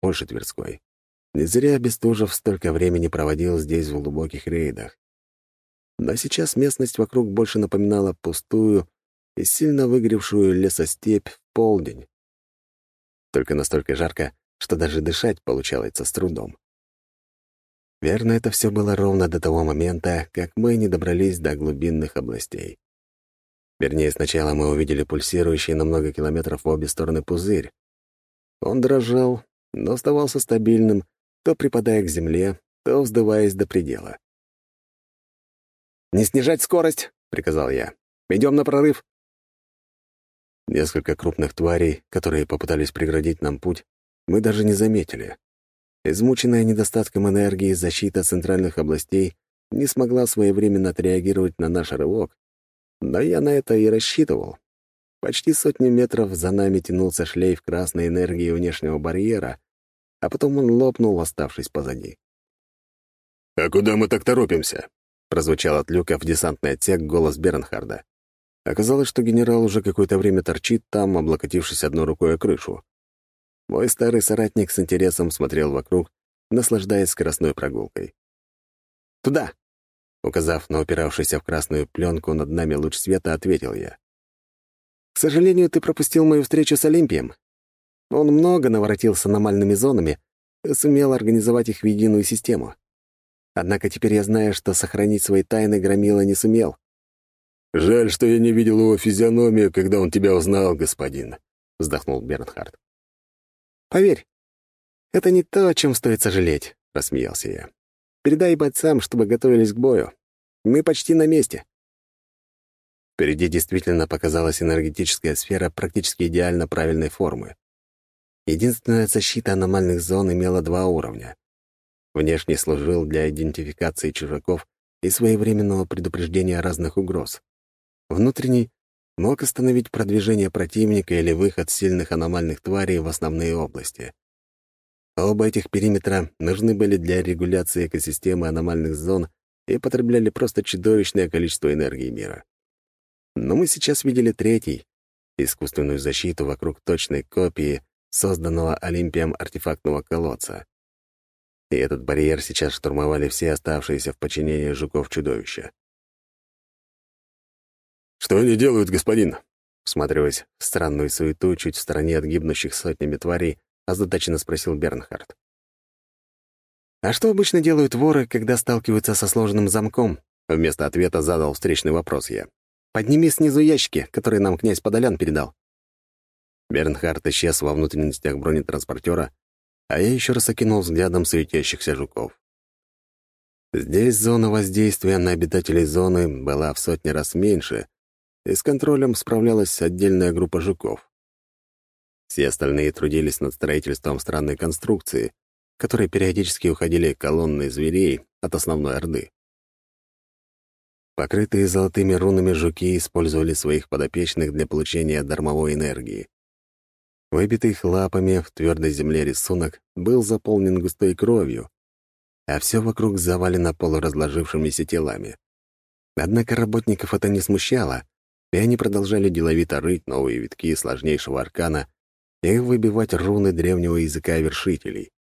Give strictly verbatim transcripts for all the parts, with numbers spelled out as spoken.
больше Тверской. Не зря Бестужев столько времени проводил здесь в глубоких рейдах. Но сейчас местность вокруг больше напоминала пустую и сильно выгоревшую лесостепь в полдень. Только настолько жарко, что даже дышать получалось с трудом. Верно, это все было ровно до того момента, как мы не добрались до глубинных областей. Вернее, сначала мы увидели пульсирующий на много километров в обе стороны пузырь. Он дрожал, но оставался стабильным, то припадая к земле, то вздуваясь до предела. «Не снижать скорость!» — приказал я. «Идем на прорыв!» Несколько крупных тварей, которые попытались преградить нам путь, мы даже не заметили. Измученная недостатком энергии защита центральных областей не смогла своевременно отреагировать на наш рывок, но я на это и рассчитывал. Почти сотни метров за нами тянулся шлейф красной энергии внешнего барьера, а потом он лопнул, оставшись позади. «А куда мы так торопимся?» — прозвучал от люка в десантный отсек голос Бернхарда. Оказалось, что генерал уже какое-то время торчит там, облокотившись одной рукой о крышу. Мой старый соратник с интересом смотрел вокруг, наслаждаясь скоростной прогулкой. «Туда!» — указав на упиравшийся в красную пленку над нами луч света, ответил я. «К сожалению, ты пропустил мою встречу с Олимпием. Он много наворотил с аномальными зонами и сумел организовать их в единую систему. Однако теперь я знаю, что сохранить свои тайны Громила не сумел». «Жаль, что я не видел его физиономию, когда он тебя узнал, господин», — вздохнул Бернхард. «Поверь, это не то, о чем стоит сожалеть», — рассмеялся я. «Передай бойцам, чтобы готовились к бою. Мы почти на месте». Впереди действительно показалась энергетическая сфера практически идеально правильной формы. Единственная защита аномальных зон имела два уровня. Внешний служил для идентификации чужаков и своевременного предупреждения разных угроз. Внутренний мог остановить продвижение противника или выход сильных аномальных тварей в основные области. Оба этих периметра нужны были для регуляции экосистемы аномальных зон и потребляли просто чудовищное количество энергии мира. Но мы сейчас видели третий — искусственную защиту вокруг точной копии созданного Олимпием артефактного колодца. И этот барьер сейчас штурмовали все оставшиеся в подчинении жуков-чудовища. «Что они делают, господин?» Всматриваясь в странную суету чуть в стороне от гибнущих сотнями тварей, озадаченно спросил Бернхард. «А что обычно делают воры, когда сталкиваются со сложным замком?» Вместо ответа задал встречный вопрос я. «Подними снизу ящики, которые нам князь Подолян передал». Бернхард исчез во внутренностях бронетранспортера, а я еще раз окинул взглядом светящихся жуков. Здесь зона воздействия на обитателей зоны была в сотни раз меньше, и с контролем справлялась отдельная группа жуков. Все остальные трудились над строительством странной конструкции, в которой периодически уходили колонны зверей от основной орды. Покрытые золотыми рунами жуки использовали своих подопечных для получения дармовой энергии. Выбитый их лапами в твердой земле рисунок был заполнен густой кровью, а все вокруг завалено полуразложившимися телами. Однако работников это не смущало, и они продолжали деловито рыть новые витки сложнейшего аркана и выбивать руны древнего языка вершителей.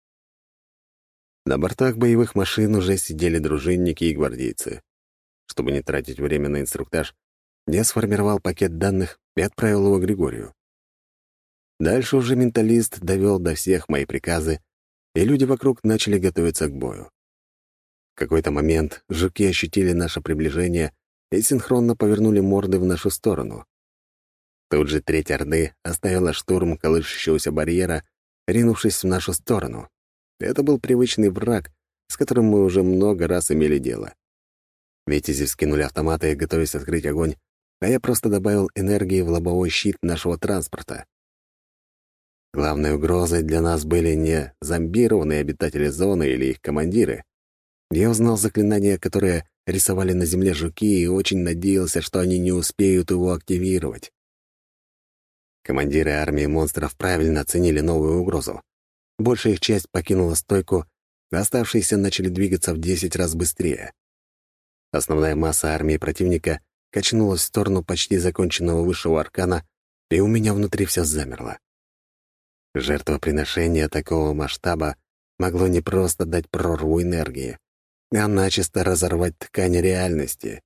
На бортах боевых машин уже сидели дружинники и гвардейцы. Чтобы не тратить время на инструктаж, я сформировал пакет данных и отправил его Григорию. Дальше уже менталист довел до всех мои приказы, и люди вокруг начали готовиться к бою. В какой-то момент жуки ощутили наше приближение и синхронно повернули морды в нашу сторону. Тут же треть Орды оставила штурм колышущегося барьера, ринувшись в нашу сторону. Это был привычный враг, с которым мы уже много раз имели дело. Витязи вскинули автоматы, готовясь открыть огонь, а я просто добавил энергии в лобовой щит нашего транспорта. Главной угрозой для нас были не зомбированные обитатели зоны или их командиры. Я узнал заклинания, которые рисовали на земле жуки, и очень надеялся, что они не успеют его активировать. Командиры армии монстров правильно оценили новую угрозу. Большая их часть покинула стойку, а оставшиеся начали двигаться в десять раз быстрее. Основная масса армии противника качнулась в сторону почти законченного высшего аркана, и у меня внутри все замерло. Жертвоприношение такого масштаба могло не просто дать прорву энергии, а начисто разорвать ткань реальности.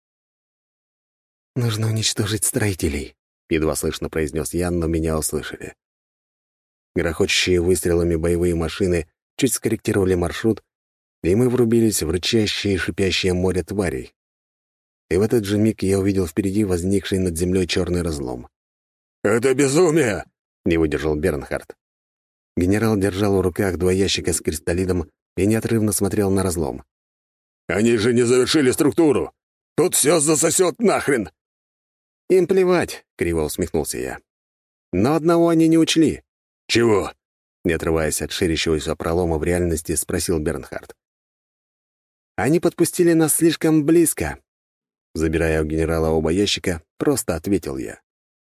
«Нужно уничтожить строителей», — едва слышно произнес Ян, но меня услышали. Грохочущие выстрелами боевые машины чуть скорректировали маршрут, и мы врубились в рычащее и шипящее море тварей. И в этот же миг я увидел впереди возникший над землей черный разлом. «Это безумие!» — не выдержал Бернхард. Генерал держал в руках два ящика с кристаллидом и неотрывно смотрел на разлом. «Они же не завершили структуру! Тут все засосет нахрен!» «Им плевать», — криво усмехнулся я. «Но одного они не учли». «Чего?» — не отрываясь от ширящегося пролома в реальности, спросил Бернхард. «Они подпустили нас слишком близко». Забирая у генерала оба ящика, просто ответил я.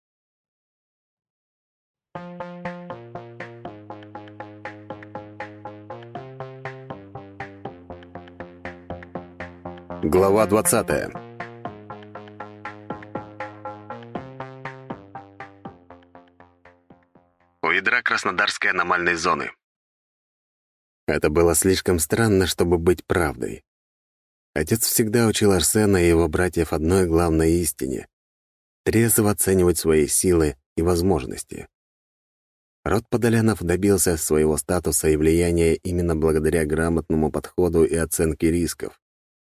Глава двадцатая. У ядра Краснодарской аномальной зоны. Это было слишком странно, чтобы быть правдой. Отец всегда учил Арсена и его братьев одной главной истине — трезво оценивать свои силы и возможности. Род Подолянов добился своего статуса и влияния именно благодаря грамотному подходу и оценке рисков.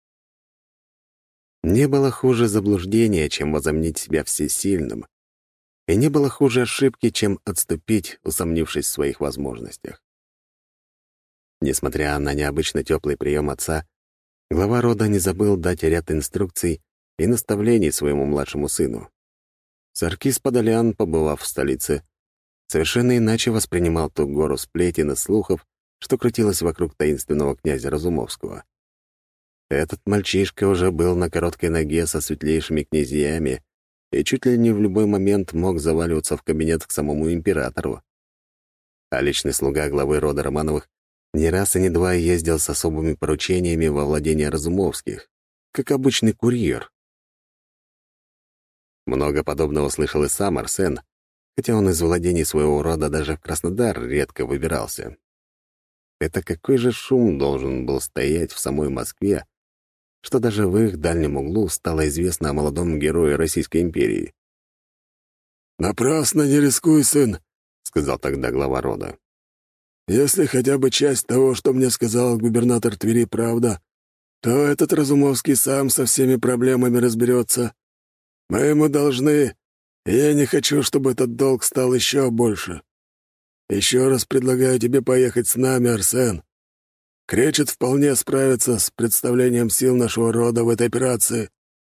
Не было хуже заблуждения, чем возомнить себя всесильным, и не было хуже ошибки, чем отступить, усомнившись в своих возможностях. Несмотря на необычно теплый прием отца, глава рода не забыл дать ряд инструкций и наставлений своему младшему сыну. Саркис Подолян, побывав в столице, совершенно иначе воспринимал ту гору сплетен и слухов, что крутилось вокруг таинственного князя Разумовского. Этот мальчишка уже был на короткой ноге со светлейшими князьями и чуть ли не в любой момент мог заваливаться в кабинет к самому императору. А личный слуга главы рода Романовых не раз и не два ездил с особыми поручениями во владение Разумовских, как обычный курьер. Много подобного слышал и сам Арсен, хотя он из владений своего рода даже в Краснодар редко выбирался. Это какой же шум должен был стоять в самой Москве, что даже в их дальнем углу стало известно о молодом герое Российской империи. «Напрасно не рискуй, сын», — сказал тогда глава рода. «Если хотя бы часть того, что мне сказал губернатор Твери, правда, то этот Разумовский сам со всеми проблемами разберется. Мы ему должны, и я не хочу, чтобы этот долг стал еще больше. Еще раз предлагаю тебе поехать с нами, Арсен. Кречет вполне справится с представлением сил нашего рода в этой операции».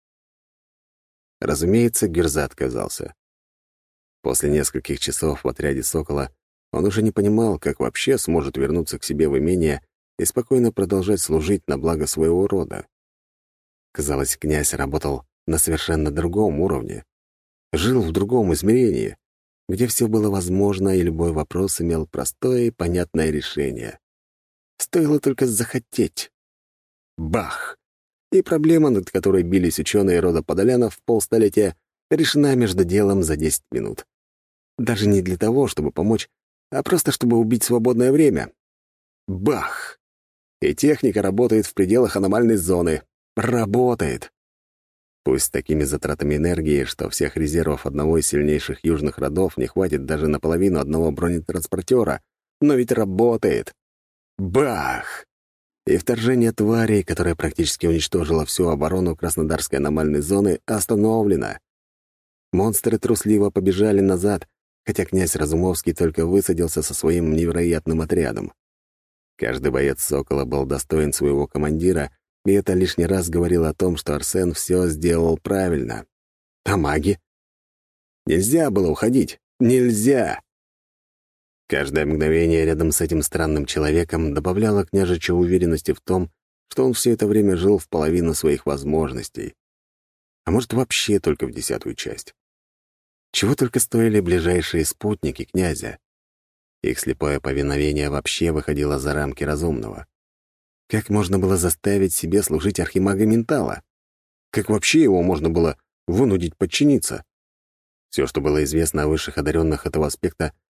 Разумеется, Герза отказался. После нескольких часов в отряде «Сокола» он уже не понимал, как вообще сможет вернуться к себе в имение и спокойно продолжать служить на благо своего рода. Казалось, князь работал на совершенно другом уровне, жил в другом измерении, где все было возможно, и любой вопрос имел простое и понятное решение. Стоило только захотеть. Бах! И проблема, над которой бились ученые рода Подолянов полстолетия, решена между делом за десять минут. Даже не для того, чтобы помочь, а просто чтобы убить свободное время. Бах! И техника работает в пределах аномальной зоны. Работает! Пусть с такими затратами энергии, что всех резервов одного из сильнейших южных родов не хватит даже на половину одного бронетранспортера, но ведь работает. Бах! И вторжение тварей, которое практически уничтожило всю оборону Краснодарской аномальной зоны, остановлено. Монстры трусливо побежали назад, хотя князь Разумовский только высадился со своим невероятным отрядом. Каждый боец «Сокола» был достоин своего командира, и это лишний раз говорило о том, что Арсен все сделал правильно. А маги? Нельзя было уходить. Нельзя! Каждое мгновение рядом с этим странным человеком добавляло княжичу уверенности в том, что он все это время жил в половину своих возможностей. А может, вообще только в десятую часть. Чего только стоили ближайшие спутники князя. Их слепое повиновение вообще выходило за рамки разумного. Как можно было заставить себе служить архимага ментала? Как вообще его можно было вынудить подчиниться? Все, что было известно о высших одаренных этого аспекта,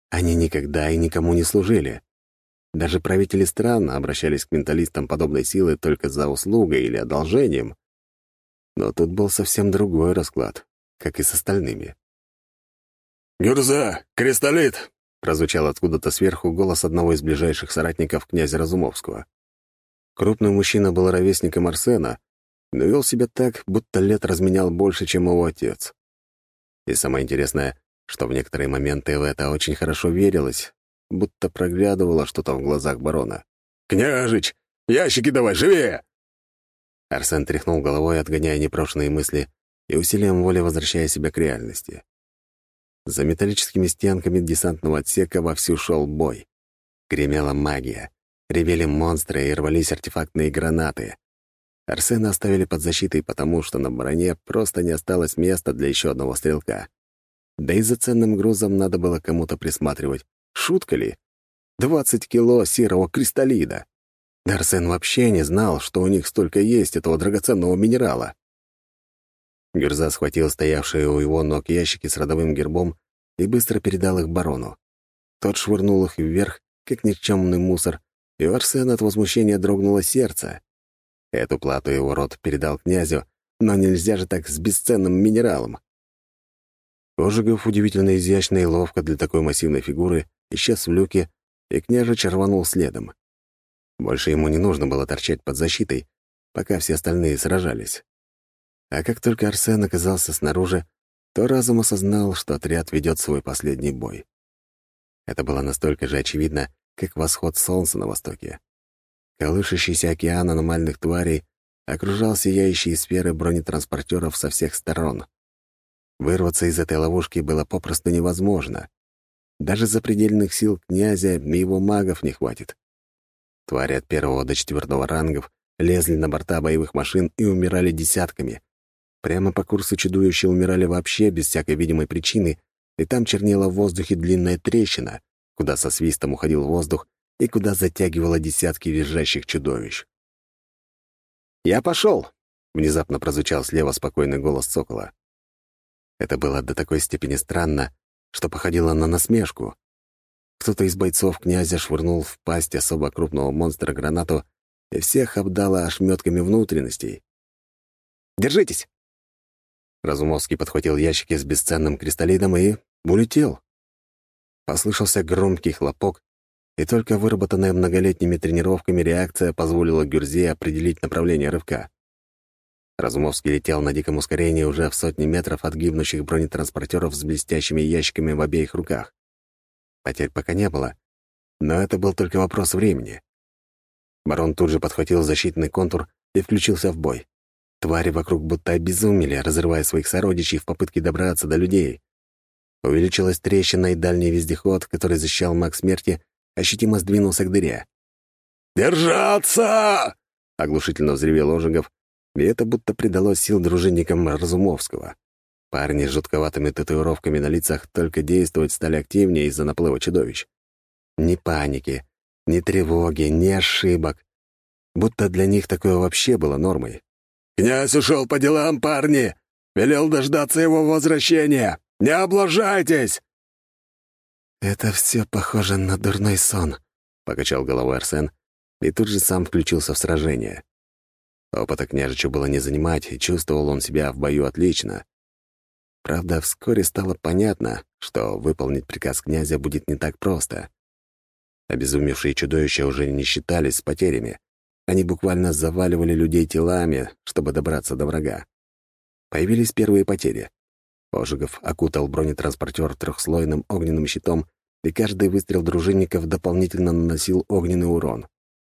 Они никогда и никому не служили. Даже правители стран обращались к менталистам подобной силы только за услугой или одолжением. Но тут был совсем другой расклад, как и с остальными. «Гюрза! Кристаллит!» — прозвучал откуда-то сверху голос одного из ближайших соратников князя Разумовского. Крупный мужчина был ровесником Арсена, но вел себя так, будто лет разменял больше, чем его отец. И самое интересное, что в некоторые моменты в это очень хорошо верилось, будто проглядывало что-то в глазах барона. «Княжич! Ящики давай, живее!» Арсен тряхнул головой, отгоняя непрошенные мысли и усилием воли возвращая себя к реальности. За металлическими стенками десантного отсека вовсю шел бой. Гремела магия, ревели монстры и рвались артефактные гранаты. Арсена оставили под защитой, потому что на броне просто не осталось места для еще одного стрелка. Да и за ценным грузом надо было кому-то присматривать. Шутка ли? Двадцать кило серого кристаллида. Арсен вообще не знал, что у них столько есть этого драгоценного минерала. Гюрза схватил стоявшие у его ног ящики с родовым гербом и быстро передал их барону. Тот швырнул их вверх, как никчемный мусор, и у Арсена от возмущения дрогнуло сердце. Эту плату его род передал князю, но нельзя же так с бесценным минералом. Ожегов, удивительно изящно и ловко для такой массивной фигуры, исчез в люке, и княжич рванул следом. Больше ему не нужно было торчать под защитой, пока все остальные сражались. А как только Арсен оказался снаружи, то разум осознал, что отряд ведет свой последний бой. Это было настолько же очевидно, как восход солнца на востоке. Колышащийся океан аномальных тварей окружал сияющие сферы бронетранспортеров со всех сторон. Вырваться из этой ловушки было попросту невозможно. Даже запредельных сил князя и его магов не хватит. Твари от первого до четвертого рангов лезли на борта боевых машин и умирали десятками. Прямо по курсу чудовища умирали вообще без всякой видимой причины, и там чернела в воздухе длинная трещина, куда со свистом уходил воздух и куда затягивало десятки визжащих чудовищ. «Я пошел!» — внезапно прозвучал слева спокойный голос сокола. Это было до такой степени странно, что походило на насмешку. Кто-то из бойцов князя швырнул в пасть особо крупного монстра гранату, и всех обдало ошметками внутренностей. «Держитесь!» Разумовский подхватил ящики с бесценным кристаллидом и улетел. Послышался громкий хлопок, и только выработанная многолетними тренировками реакция позволила Гюрзе определить направление рывка. Разумовский летел на диком ускорении уже в сотни метров от гибнущих бронетранспортеров с блестящими ящиками в обеих руках. Потерь пока не было, но это был только вопрос времени. Барон тут же подхватил защитный контур и включился в бой. Твари вокруг будто обезумели, разрывая своих сородичей в попытке добраться до людей. Увеличилась трещина, и дальний вездеход, который защищал маг смерти, ощутимо сдвинулся к дыре. «Держаться!» — оглушительно взревел Ожегов, и это будто придало сил дружинникам Разумовского. Парни с жутковатыми татуировками на лицах только действовать стали активнее из-за наплыва чудовищ. Ни паники, ни тревоги, ни ошибок. Будто для них такое вообще было нормой. «Князь ушел по делам, парни! Велел дождаться его возвращения! Не облажайтесь!» «Это все похоже на дурной сон», — покачал головой Арсен, и тут же сам включился в сражение. Опыта княжичу было не занимать, и чувствовал он себя в бою отлично. Правда, вскоре стало понятно, что выполнить приказ князя будет не так просто. Обезумевшие чудовища уже не считались с потерями. Они буквально заваливали людей телами, чтобы добраться до врага. Появились первые потери. Ожегов окутал бронетранспортер трехслойным огненным щитом, и каждый выстрел дружинников дополнительно наносил огненный урон.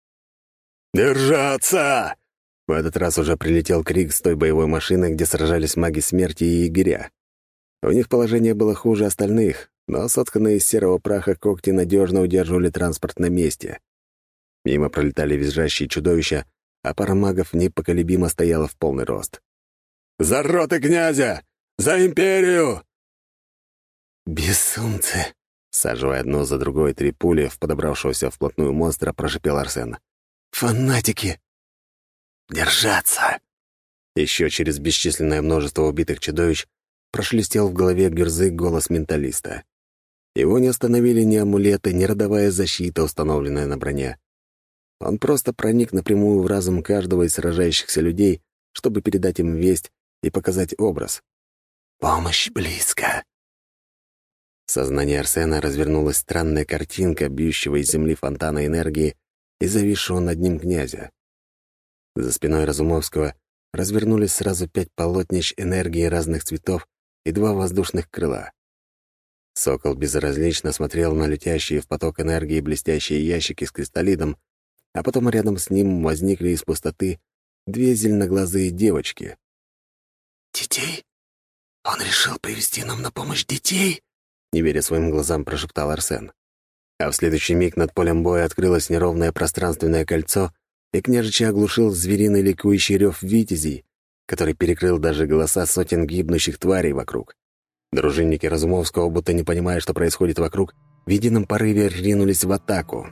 «Держаться!» В этот раз уже прилетел крик с той боевой машины, где сражались маги смерти и егеря. У них положение было хуже остальных, но сотканные из серого праха когти надежно удерживали транспорт на месте. Мимо пролетали визжащие чудовища, а пара магов непоколебимо стояла в полный рост. «За роты князя! За империю!» «Безумцы!» — саживая одну за другой три пули в подобравшегося вплотную монстра, прошипел Арсен. «Фанатики!» «Держаться!» Еще через бесчисленное множество убитых чудовищ прошелестел в голове Гюрзы голос менталиста. Его не остановили ни амулеты, ни родовая защита, установленная на броне. Он просто проник напрямую в разум каждого из сражающихся людей, чтобы передать им весть и показать образ. «Помощь близко!» В сознании Арсена развернулась странная картинка бьющего из земли фонтана энергии и зависшего над ним князя. За спиной Разумовского развернулись сразу пять полотнищ энергии разных цветов и два воздушных крыла. Сокол безразлично смотрел на летящие в поток энергии блестящие ящики с кристаллидом, а потом рядом с ним возникли из пустоты две зеленоглазые девочки. «Детей? Он решил привести нам на помощь детей?» Не веря своим глазам, прошептал Арсен. А в следующий миг над полем боя открылось неровное пространственное кольцо, и княжича оглушил звериный ликующий рев витязей, который перекрыл даже голоса сотен гибнущих тварей вокруг. Дружинники Разумовского, будто не понимая, что происходит вокруг, в едином порыве ринулись в атаку.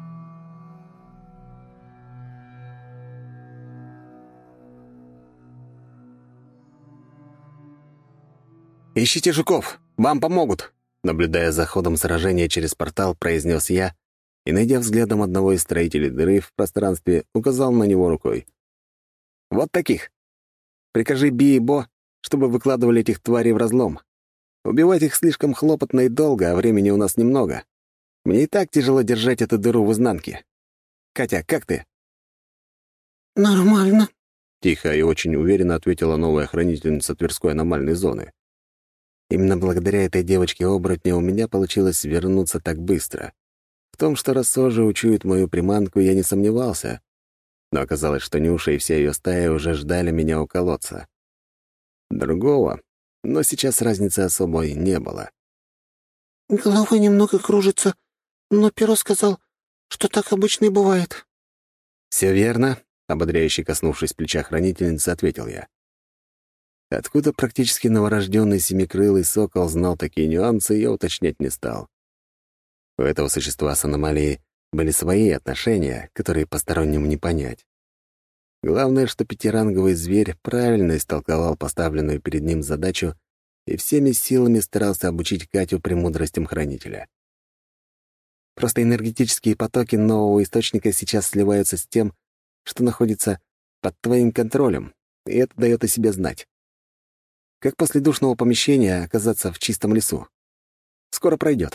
«Ищите жуков! Вам помогут!» Наблюдая за ходом сражения через портал, произнес я и, найдя взглядом одного из строителей дыры в пространстве, указал на него рукой. «Вот таких! Прикажи Би и Бо, чтобы выкладывали этих тварей в разлом. Убивать их слишком хлопотно и долго, а времени у нас немного. Мне и так тяжело держать эту дыру в изнанке. Катя, как ты?» «Нормально», — тихо и очень уверенно ответила новая хранительница Тверской аномальной зоны. Именно благодаря этой девочке-оборотне у меня получилось вернуться так быстро. В том, что Рассожа учует мою приманку, я не сомневался, но оказалось, что Нюша и вся ее стая уже ждали меня у колодца. Другого, но сейчас разницы особой не было. «Голова немного кружится, но Перо сказал, что так обычно и бывает». «Все верно», — ободряюще коснувшись плеча хранительницы, ответил я. Откуда практически новорожденный семикрылый сокол знал такие нюансы, я уточнять не стал. У этого существа с аномалией были свои отношения, которые посторонним не понять. Главное, что пятиранговый зверь правильно истолковал поставленную перед ним задачу и всеми силами старался обучить Катю премудростям хранителя. Просто энергетические потоки нового источника сейчас сливаются с тем, что находится под твоим контролем, и это дает о себе знать. Как после душного помещения оказаться в чистом лесу. Скоро пройдет.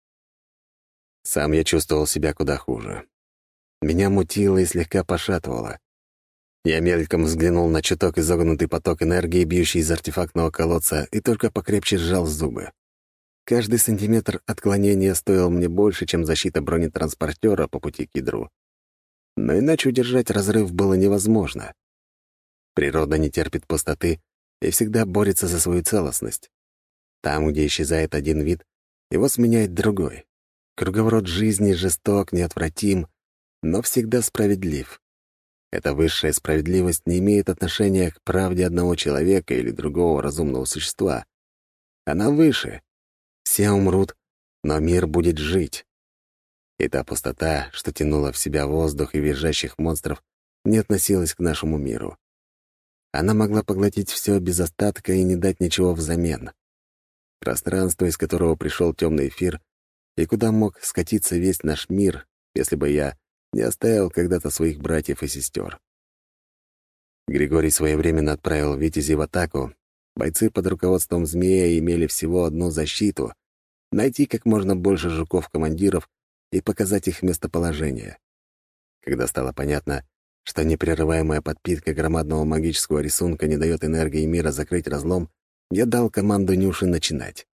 Сам я чувствовал себя куда хуже. Меня мутило и слегка пошатывало. Я мельком взглянул на чуток изогнутый поток энергии, бьющий из артефактного колодца, и только покрепче сжал зубы. Каждый сантиметр отклонения стоил мне больше, чем защита бронетранспортера по пути к ядру. Но иначе удержать разрыв было невозможно. Природа не терпит пустоты и всегда борется за свою целостность. Там, где исчезает один вид, его сменяет другой. Круговорот жизни жесток, неотвратим, но всегда справедлив. Эта высшая справедливость не имеет отношения к правде одного человека или другого разумного существа. Она выше. Все умрут, но мир будет жить. И та пустота, что тянула в себя воздух и визжащих монстров, не относилась к нашему миру. Она могла поглотить все без остатка и не дать ничего взамен. Пространство, из которого пришел темный эфир, и куда мог скатиться весь наш мир, если бы я не оставил когда-то своих братьев и сестер. Григорий своевременно отправил Витязей в атаку. Бойцы под руководством Змея имели всего одну защиту — найти как можно больше жуков-командиров и показать их местоположение. Когда стало понятно, что непрерываемая подпитка громадного магического рисунка не дает энергии мира закрыть разлом, я дал команду Нюши начинать.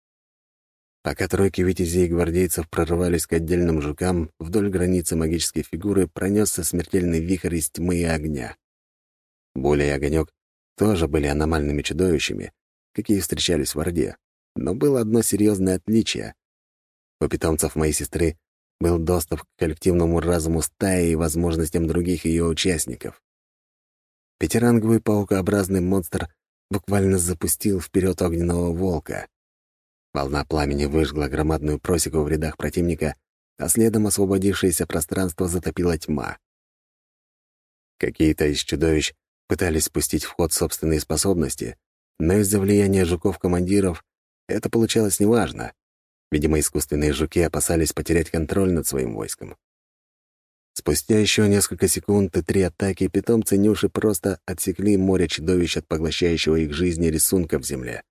Пока тройки витязей и гвардейцев прорывались к отдельным жукам, вдоль границы магической фигуры пронесся смертельный вихрь из тьмы и огня. Боля и огонек тоже были аномальными чудовищами, какие встречались в Орде, но было одно серьезное отличие. У питомцев моей сестры был доступ к коллективному разуму стаи и возможностям других ее участников. Пятиранговый паукообразный монстр буквально запустил вперед огненного волка. Волна пламени выжгла громадную просеку в рядах противника, а следом освободившееся пространство затопила тьма. Какие-то из чудовищ пытались спустить в ход собственные способности, но из-за влияния жуков-командиров это получалось неважно. Видимо, искусственные жуки опасались потерять контроль над своим войском. Спустя еще несколько секунд и три атаки питомцы Нюши просто отсекли море чудовищ от поглощающего их жизни рисунка в земле.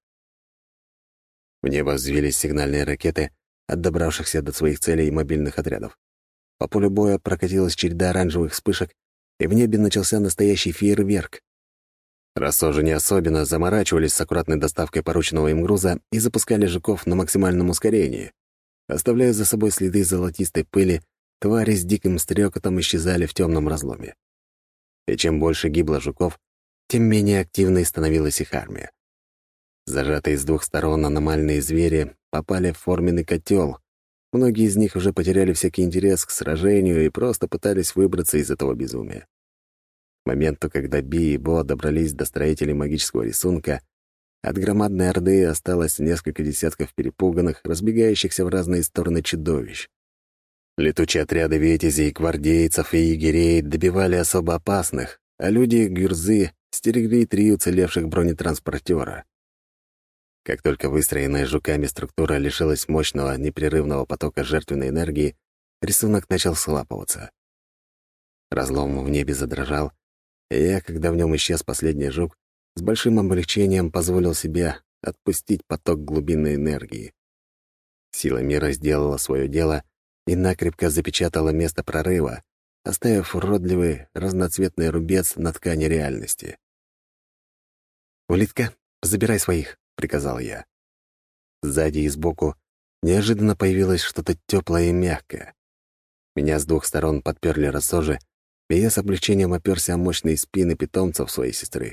В небо взвились сигнальные ракеты от добравшихся до своих целей мобильных отрядов. По полю боя прокатилась череда оранжевых вспышек, и в небе начался настоящий фейерверк. Рассожи не особенно заморачивались с аккуратной доставкой порученного им груза и запускали жуков на максимальном ускорении. Оставляя за собой следы золотистой пыли, твари с диким стрекотом исчезали в темном разломе. И чем больше гибло жуков, тем менее активной становилась их армия. Зажатые с двух сторон аномальные звери попали в форменный котел. Многие из них уже потеряли всякий интерес к сражению и просто пытались выбраться из этого безумия. К моменту, когда Би и Бо добрались до строителей магического рисунка, от громадной орды осталось несколько десятков перепуганных, разбегающихся в разные стороны чудовищ. Летучие отряды ветизей, гвардейцев и егерей добивали особо опасных, а люди Гюрзы стерегли три уцелевших бронетранспортера. Как только выстроенная жуками структура лишилась мощного, непрерывного потока жертвенной энергии, рисунок начал схлапываться. Разлом в небе задрожал, и я, когда в нем исчез последний жук, с большим облегчением позволил себе отпустить поток глубинной энергии. Сила мира сделала свое дело и накрепко запечатала место прорыва, оставив уродливый разноцветный рубец на ткани реальности. «Улитка, забирай своих», — приказал я. Сзади и сбоку неожиданно появилось что-то теплое и мягкое. Меня с двух сторон подперли рассожи, и я с облегчением оперся о мощные спины питомцев своей сестры.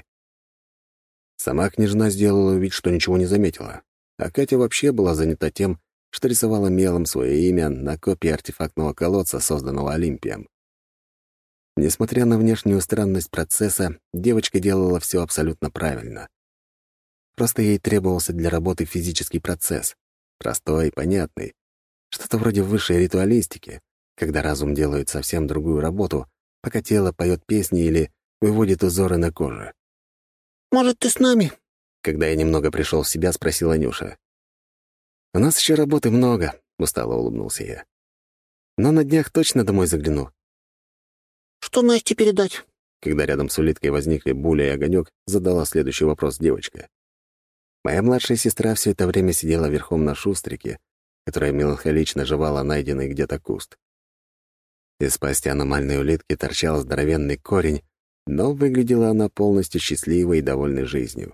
Сама княжна сделала вид, что ничего не заметила, а Катя вообще была занята тем, что рисовала мелом свое имя на копии артефактного колодца, созданного Олимпием. Несмотря на внешнюю странность процесса, девочка делала все абсолютно правильно. Просто ей требовался для работы физический процесс, простой и понятный, что-то вроде высшей ритуалистики, когда разум делает совсем другую работу, пока тело поет песни или выводит узоры на коже. «Может, ты с нами?» Когда я немного пришел в себя, спросила Нюша. «У нас еще работы много», — устало улыбнулся я. «Но на днях точно домой загляну». «Что Насте передать?» Когда рядом с улиткой возникли Буля и Огонек, задала следующий вопрос девочка. Моя младшая сестра все это время сидела верхом на шустрике, которая меланхолично жевала найденный где-то куст. Из пасти аномальной улитки торчал здоровенный корень, но выглядела она полностью счастливой и довольной жизнью.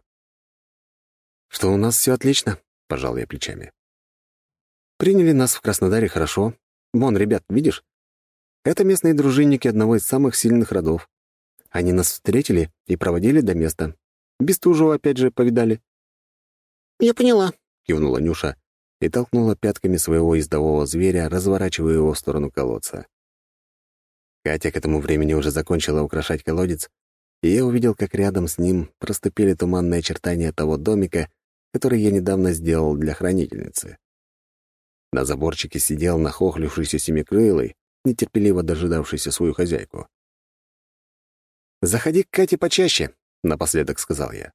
«Что у нас все отлично», — пожал я плечами. «Приняли нас в Краснодаре хорошо. Вон, ребят, видишь? Это местные дружинники одного из самых сильных родов. Они нас встретили и проводили до места. Бестужева опять же повидали». «Я поняла», — кивнула Нюша и толкнула пятками своего ездового зверя, разворачивая его в сторону колодца. Катя к этому времени уже закончила украшать колодец, и я увидел, как рядом с ним проступили туманные очертания того домика, который я недавно сделал для хранительницы. На заборчике сидел нахохлившийся семикрылый, нетерпеливо дожидавшийся свою хозяйку. «Заходи к Кате почаще», — напоследок сказал я.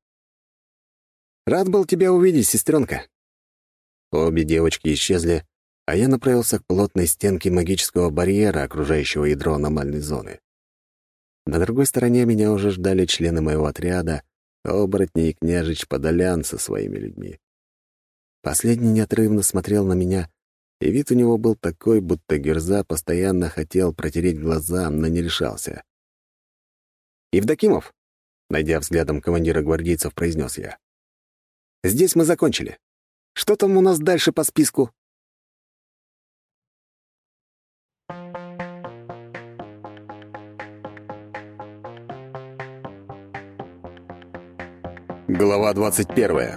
«Рад был тебя увидеть, сестренка». Обе девочки исчезли, а я направился к плотной стенке магического барьера, окружающего ядро аномальной зоны. На другой стороне меня уже ждали члены моего отряда, оборотни и княжич Подолян со своими людьми. Последний неотрывно смотрел на меня, и вид у него был такой, будто Гюрза постоянно хотел протереть глаза, но не решался. «Евдокимов», — найдя взглядом командира гвардейцев, произнес я. «Здесь мы закончили. Что там у нас дальше по списку?» Глава двадцать первая.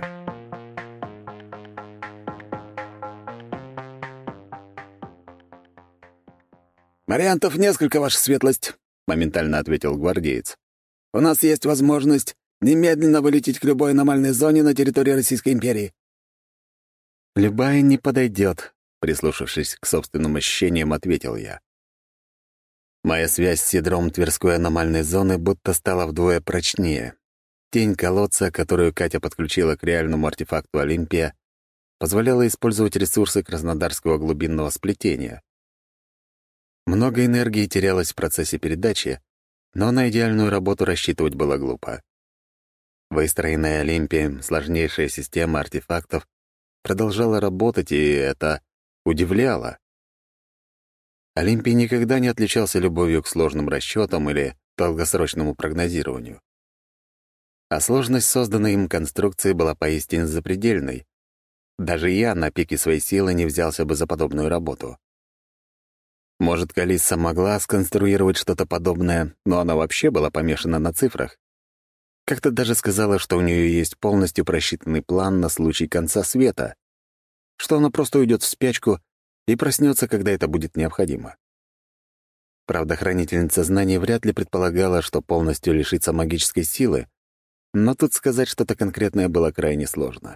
«Вариантов несколько, ваша светлость», — моментально ответил гвардеец. «У нас есть возможность немедленно вылететь к любой аномальной зоне на территории Российской империи». «Любая не подойдет», — прислушавшись к собственным ощущениям, ответил я. Моя связь с ядром Тверской аномальной зоны будто стала вдвое прочнее. Тень колодца, которую Катя подключила к реальному артефакту Олимпия, позволяла использовать ресурсы краснодарского глубинного сплетения. Много энергии терялось в процессе передачи, но на идеальную работу рассчитывать было глупо. Выстроенная Олимпией сложнейшая система артефактов продолжала работать, и это удивляло. Олимпий никогда не отличался любовью к сложным расчетам или долгосрочному прогнозированию. А сложность созданной им конструкции была поистине запредельной. Даже я на пике своей силы не взялся бы за подобную работу. Может, Калисса могла сконструировать что-то подобное, но она вообще была помешана на цифрах. Как-то даже сказала, что у нее есть полностью просчитанный план на случай конца света, что она просто уйдет в спячку и проснется, когда это будет необходимо. Правда, хранительница знаний вряд ли предполагала, что полностью лишится магической силы, но тут сказать что-то конкретное было крайне сложно.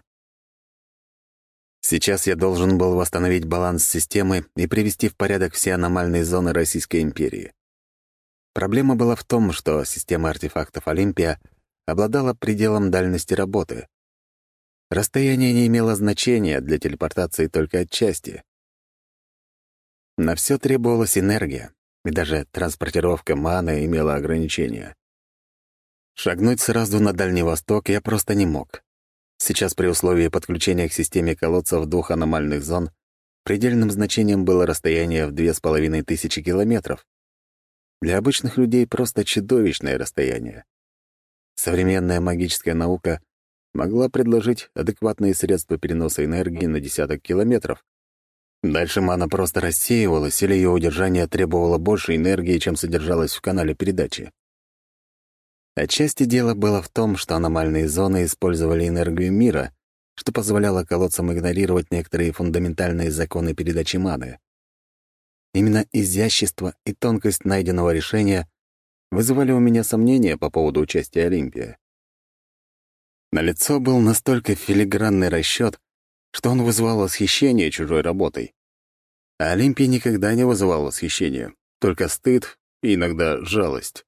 Сейчас я должен был восстановить баланс системы и привести в порядок все аномальные зоны Российской империи. Проблема была в том, что система артефактов Олимпия обладала пределом дальности работы. Расстояние не имело значения для телепортации только отчасти. На все требовалась энергия, и даже транспортировка маны имела ограничения. Шагнуть сразу на Дальний Восток я просто не мог. Сейчас при условии подключения к системе колодцев двух аномальных зон предельным значением было расстояние в две с половиной тысячи километров. Для обычных людей просто чудовищное расстояние. Современная магическая наука могла предложить адекватные средства переноса энергии на десяток километров. Дальше мана просто рассеивалась, или ее удержание требовало больше энергии, чем содержалось в канале передачи. Отчасти дело было в том, что аномальные зоны использовали энергию мира, что позволяло колодцам игнорировать некоторые фундаментальные законы передачи маны. Именно изящество и тонкость найденного решения вызывали у меня сомнения по поводу участия Олимпия. Налицо был настолько филигранный расчет, что он вызывал восхищение чужой работой. А Олимпий никогда не вызывал восхищения, только стыд и иногда жалость.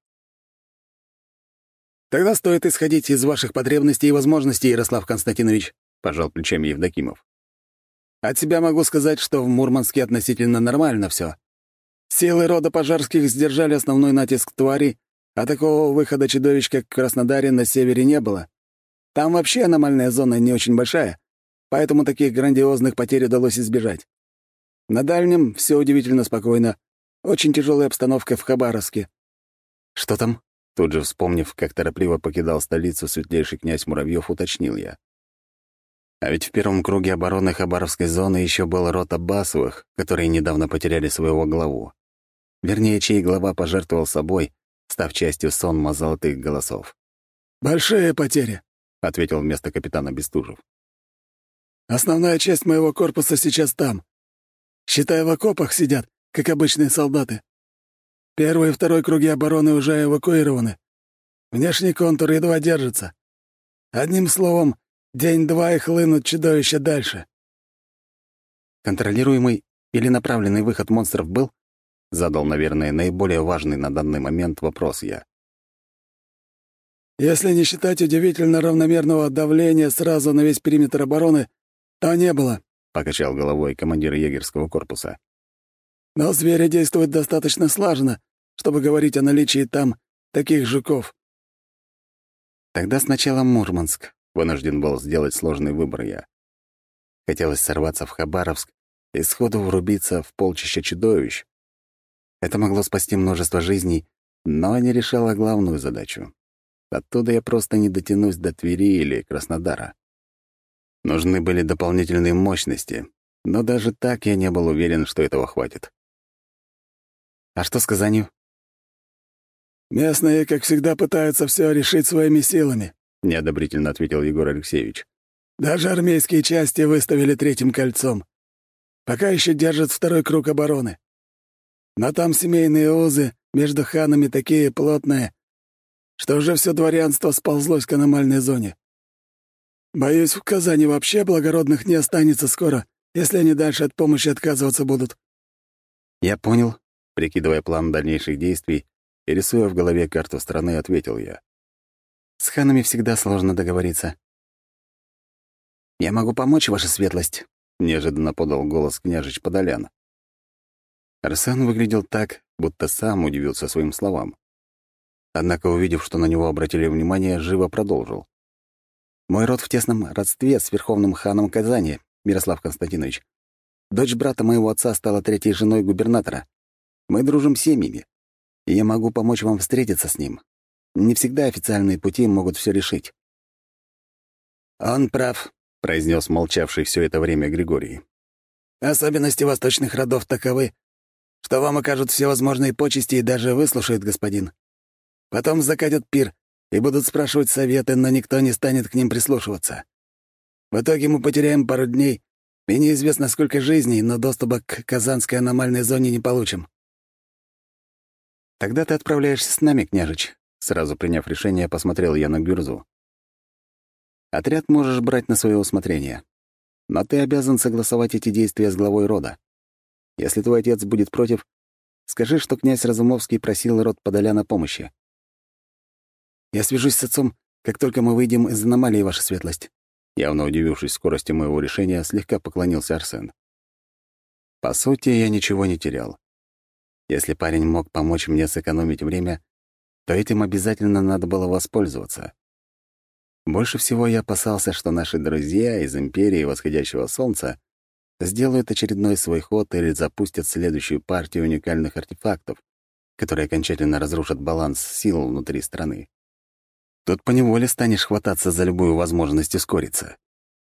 «Тогда стоит исходить из ваших потребностей и возможностей, Ярослав Константинович», — пожал плечами Евдокимов. «От себя могу сказать, что в Мурманске относительно нормально все. Силы рода Пожарских сдержали основной натиск тварей, а такого выхода чудовищ, как в Краснодаре, на севере не было. Там вообще аномальная зона не очень большая, поэтому таких грандиозных потерь удалось избежать. На Дальнем все удивительно спокойно. Очень тяжелая обстановка в Хабаровске». «Что там?» Тут же, вспомнив, как торопливо покидал столицу светлейший князь Муравьев, уточнил я. А ведь в первом круге обороны Хабаровской зоны еще был род Аббасовых, которые недавно потеряли своего главу. Вернее, чей глава пожертвовал собой, став частью сонма золотых голосов. «Большие потери», — ответил вместо капитана Бестужев. «Основная часть моего корпуса сейчас там. Считай, в окопах сидят, как обычные солдаты. Первый и второй круги обороны уже эвакуированы. Внешний контур едва держится. Одним словом, день-два и хлынут чудовища дальше». «Контролируемый или направленный выход монстров был?» — задал, наверное, наиболее важный на данный момент вопрос я. «Если не считать удивительно равномерного давления сразу на весь периметр обороны, то не было», — покачал головой командир егерского корпуса. «Но звери действуют достаточно слаженно, чтобы говорить о наличии там таких жуков». «Тогда сначала Мурманск», — вынужден был сделать сложный выбор я. Хотелось сорваться в Хабаровск и сходу врубиться в полчища чудовищ. Это могло спасти множество жизней, но не решало главную задачу. Оттуда я просто не дотянусь до Твери или Краснодара. Нужны были дополнительные мощности, но даже так я не был уверен, что этого хватит. «А что с Казанью?» «Местные, как всегда, пытаются все решить своими силами», — неодобрительно ответил Егор Алексеевич. «Даже армейские части выставили третьим кольцом. Пока еще держат второй круг обороны. Но там семейные узы между ханами такие плотные, что уже все дворянство сползлось к аномальной зоне. Боюсь, в Казани вообще благородных не останется скоро, если они дальше от помощи отказываться будут». «Я понял», — прикидывая план дальнейших действий и рисуя в голове карту страны, ответил я. «С ханами всегда сложно договориться». «Я могу помочь, ваша светлость», — неожиданно подал голос княжич Подолян. Арсен выглядел так, будто сам удивился своим словам. Однако, увидев, что на него обратили внимание, живо продолжил. «Мой род в тесном родстве с верховным ханом Казани, Мирослав Константинович. Дочь брата моего отца стала третьей женой губернатора. Мы дружим с семьями, и я могу помочь вам встретиться с ним. Не всегда официальные пути могут все решить». «Он прав», — произнес молчавший все это время Григорий. «Особенности восточных родов таковы, что вам окажут все возможные почести и даже выслушают, господин. Потом закатят пир и будут спрашивать советы, но никто не станет к ним прислушиваться. В итоге мы потеряем пару дней, и неизвестно сколько жизней, но доступа к Казанской аномальной зоне не получим». «Тогда ты отправляешься с нами, княжич», — сразу приняв решение, посмотрел я на Гюрзу. «Отряд можешь брать на свое усмотрение, но ты обязан согласовать эти действия с главой рода. Если твой отец будет против, скажи, что князь Разумовский просил род Подоляна помощи. Я свяжусь с отцом, как только мы выйдем из аномалии, ваша светлость». Явно удивившись скорости моего решения, слегка поклонился Арсен. По сути, я ничего не терял. Если парень мог помочь мне сэкономить время, то этим обязательно надо было воспользоваться. Больше всего я опасался, что наши друзья из Империи Восходящего Солнца сделают очередной свой ход или запустят следующую партию уникальных артефактов, которые окончательно разрушат баланс сил внутри страны. Тут поневоле станешь хвататься за любую возможность ускориться.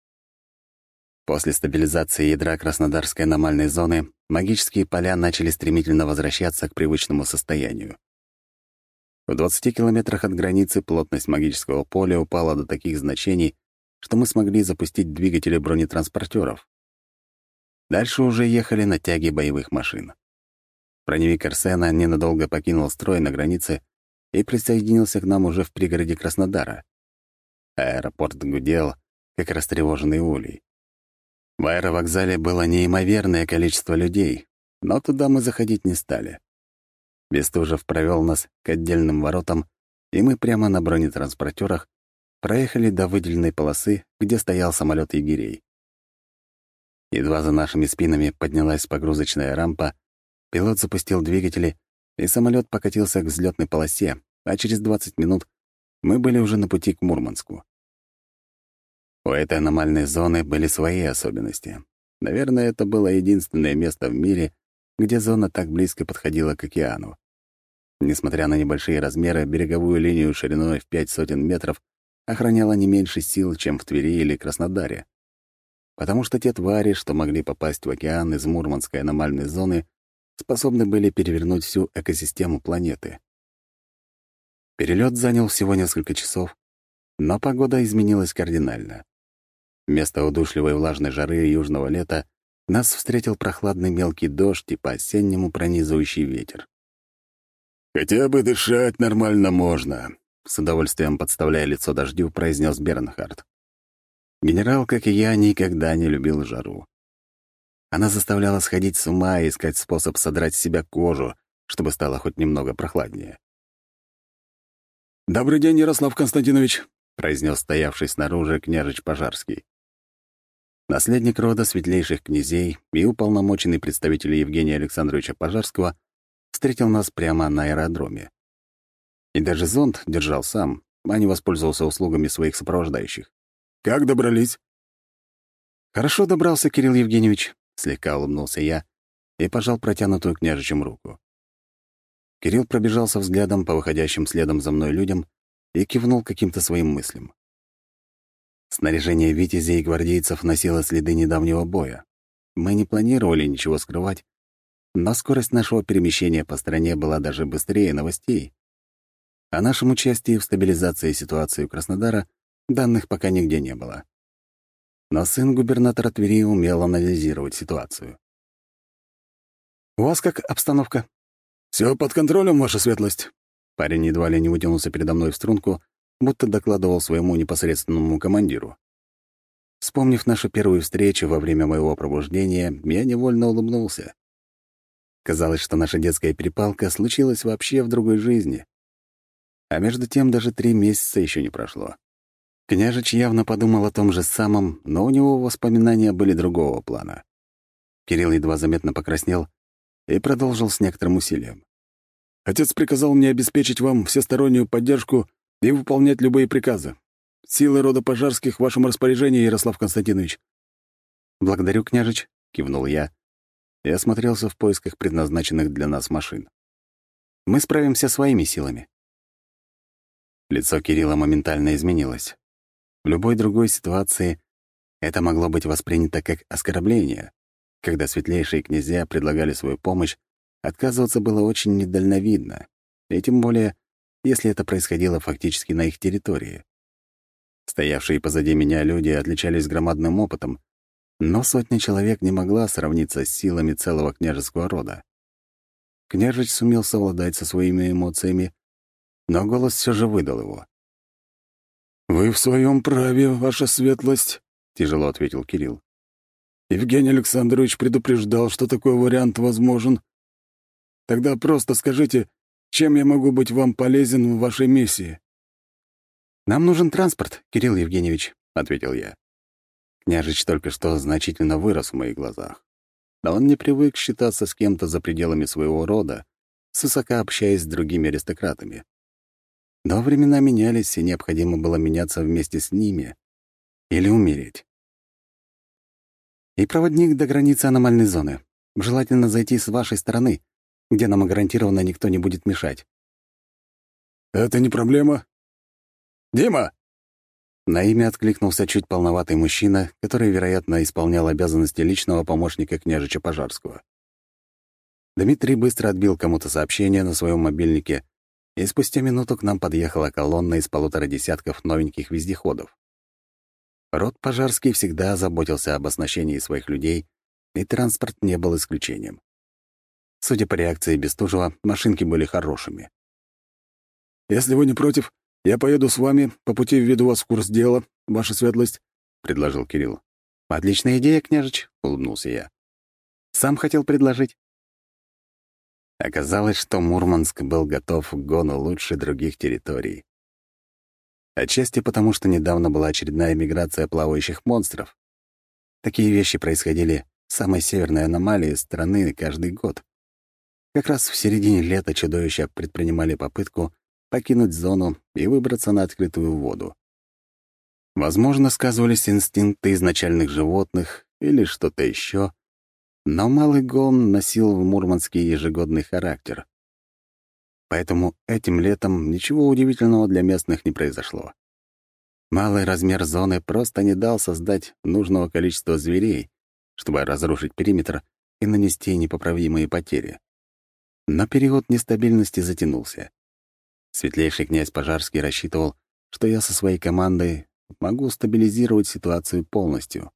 После стабилизации ядра Краснодарской аномальной зоны магические поля начали стремительно возвращаться к привычному состоянию. В двадцати километрах от границы плотность магического поля упала до таких значений, что мы смогли запустить двигатели бронетранспортеров. Дальше уже ехали на тяге боевых машин. Броневик Арсена ненадолго покинул строй на границе и присоединился к нам уже в пригороде Краснодара. Аэропорт гудел, как растревоженный улей. В аэровокзале было неимоверное количество людей, но туда мы заходить не стали. Бестужев провел нас к отдельным воротам, и мы прямо на бронетранспортерах проехали до выделенной полосы, где стоял самолет егерей. Едва за нашими спинами поднялась погрузочная рампа, пилот запустил двигатели, и самолет покатился к взлетной полосе, а через двадцать минут мы были уже на пути к Мурманску. У этой аномальной зоны были свои особенности. Наверное, это было единственное место в мире, где зона так близко подходила к океану. Несмотря на небольшие размеры, береговую линию шириной в пять сотен метров охраняла не меньше сил, чем в Твери или Краснодаре. Потому что те твари, что могли попасть в океан из Мурманской аномальной зоны, способны были перевернуть всю экосистему планеты. Перелет занял всего несколько часов, но погода изменилась кардинально. Вместо удушливой влажной жары южного лета нас встретил прохладный мелкий дождь и по-осеннему пронизывающий ветер. «Хотя бы дышать нормально можно», — с удовольствием подставляя лицо дождю, произнес Бернхард. Генерал, как и я, никогда не любил жару. Она заставляла сходить с ума и искать способ содрать с себя кожу, чтобы стало хоть немного прохладнее. «Добрый день, Ярослав Константинович», — произнес стоявший снаружи княжич Пожарский. Наследник рода светлейших князей и уполномоченный представитель Евгения Александровича Пожарского встретил нас прямо на аэродроме. И даже зонт держал сам, а не воспользовался услугами своих сопровождающих. «Как добрались?» «Хорошо добрался, Кирилл Евгеньевич», — слегка улыбнулся я и пожал протянутую княжичем руку. Кирилл пробежался взглядом по выходящим следом за мной людям и кивнул каким-то своим мыслям. Снаряжение витязей и гвардейцев носило следы недавнего боя. Мы не планировали ничего скрывать, но скорость нашего перемещения по стране была даже быстрее новостей. О нашем участии в стабилизации ситуации у Краснодара данных пока нигде не было. Но сын губернатора Твери умел анализировать ситуацию. «У вас как обстановка?» «Все под контролем, ваша светлость». Парень едва ли не вытянулся передо мной в струнку, будто докладывал своему непосредственному командиру. Вспомнив нашу первую встречу во время моего пробуждения, я невольно улыбнулся. Казалось, что наша детская перепалка случилась вообще в другой жизни. А между тем даже три месяца еще не прошло. Княжич явно подумал о том же самом, но у него воспоминания были другого плана. Кирилл едва заметно покраснел и продолжил с некоторым усилием. «Отец приказал мне обеспечить вам всестороннюю поддержку и выполнять любые приказы. Силы рода Пожарских в вашем распоряжении, Ярослав Константинович». «Благодарю, княжич», — кивнул я и осмотрелся в поисках предназначенных для нас машин. «Мы справимся своими силами». Лицо Кирилла моментально изменилось. В любой другой ситуации это могло быть воспринято как оскорбление. Когда светлейшие князья предлагали свою помощь, отказываться было очень недальновидно, и тем более, если это происходило фактически на их территории. Стоявшие позади меня люди отличались громадным опытом, но сотня человек не могла сравниться с силами целого княжеского рода. Княжич сумел совладать со своими эмоциями, но голос все же выдал его. «Вы в своем праве, ваша светлость», — тяжело ответил Кирилл. «Евгений Александрович предупреждал, что такой вариант возможен. Тогда просто скажите, чем я могу быть вам полезен в вашей миссии?» «Нам нужен транспорт, Кирилл Евгеньевич», — ответил я. Княжич только что значительно вырос в моих глазах. Да он не привык считаться с кем-то за пределами своего рода, свысока общаясь с другими аристократами. Но времена менялись, и необходимо было меняться вместе с ними или умереть. И проводник до границы аномальной зоны. Желательно зайти с вашей стороны, где нам гарантированно никто не будет мешать. «Это не проблема. Дима!» На имя откликнулся чуть полноватый мужчина, который, вероятно, исполнял обязанности личного помощника княжича Пожарского. Дмитрий быстро отбил кому-то сообщение на своем мобильнике, и спустя минуту к нам подъехала колонна из полутора десятков новеньких вездеходов. Род Пожарский всегда заботился об оснащении своих людей, и транспорт не был исключением. Судя по реакции Бестужева, машинки были хорошими. «Если вы не против, я поеду с вами, по пути введу вас в курс дела, ваша светлость», — предложил Кирилл. «Отличная идея, княжич», — улыбнулся я. «Сам хотел предложить». Оказалось, что Мурманск был готов к гону лучше других территорий. Отчасти потому, что недавно была очередная миграция плавающих монстров. Такие вещи происходили в самой северной аномалии страны каждый год. Как раз в середине лета чудовища предпринимали попытку покинуть зону и выбраться на открытую воду. Возможно, сказывались инстинкты изначальных животных или что-то еще, но Малый Гон носил в Мурманске ежегодный характер. Поэтому этим летом ничего удивительного для местных не произошло. Малый размер зоны просто не дал создать нужного количества зверей, чтобы разрушить периметр и нанести непоправимые потери. Но период нестабильности затянулся. Светлейший князь Пожарский рассчитывал, что я со своей командой могу стабилизировать ситуацию полностью.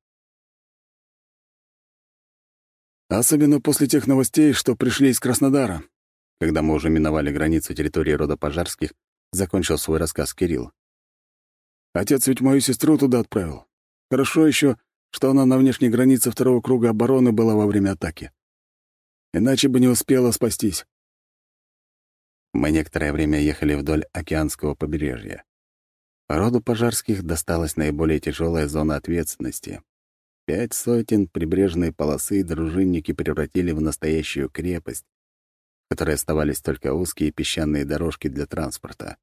Особенно после тех новостей, что пришли из Краснодара. Когда мы уже миновали границу территории рода Пожарских, закончил свой рассказ Кирилл. Отец ведь мою сестру туда отправил. Хорошо еще, что она на внешней границе второго круга обороны была во время атаки. Иначе бы не успела спастись. Мы некоторое время ехали вдоль океанского побережья. Роду Пожарских досталась наиболее тяжелая зона ответственности. Пять сотен прибрежной полосы дружинники превратили в настоящую крепость, в которой оставались только узкие песчаные дорожки для транспорта.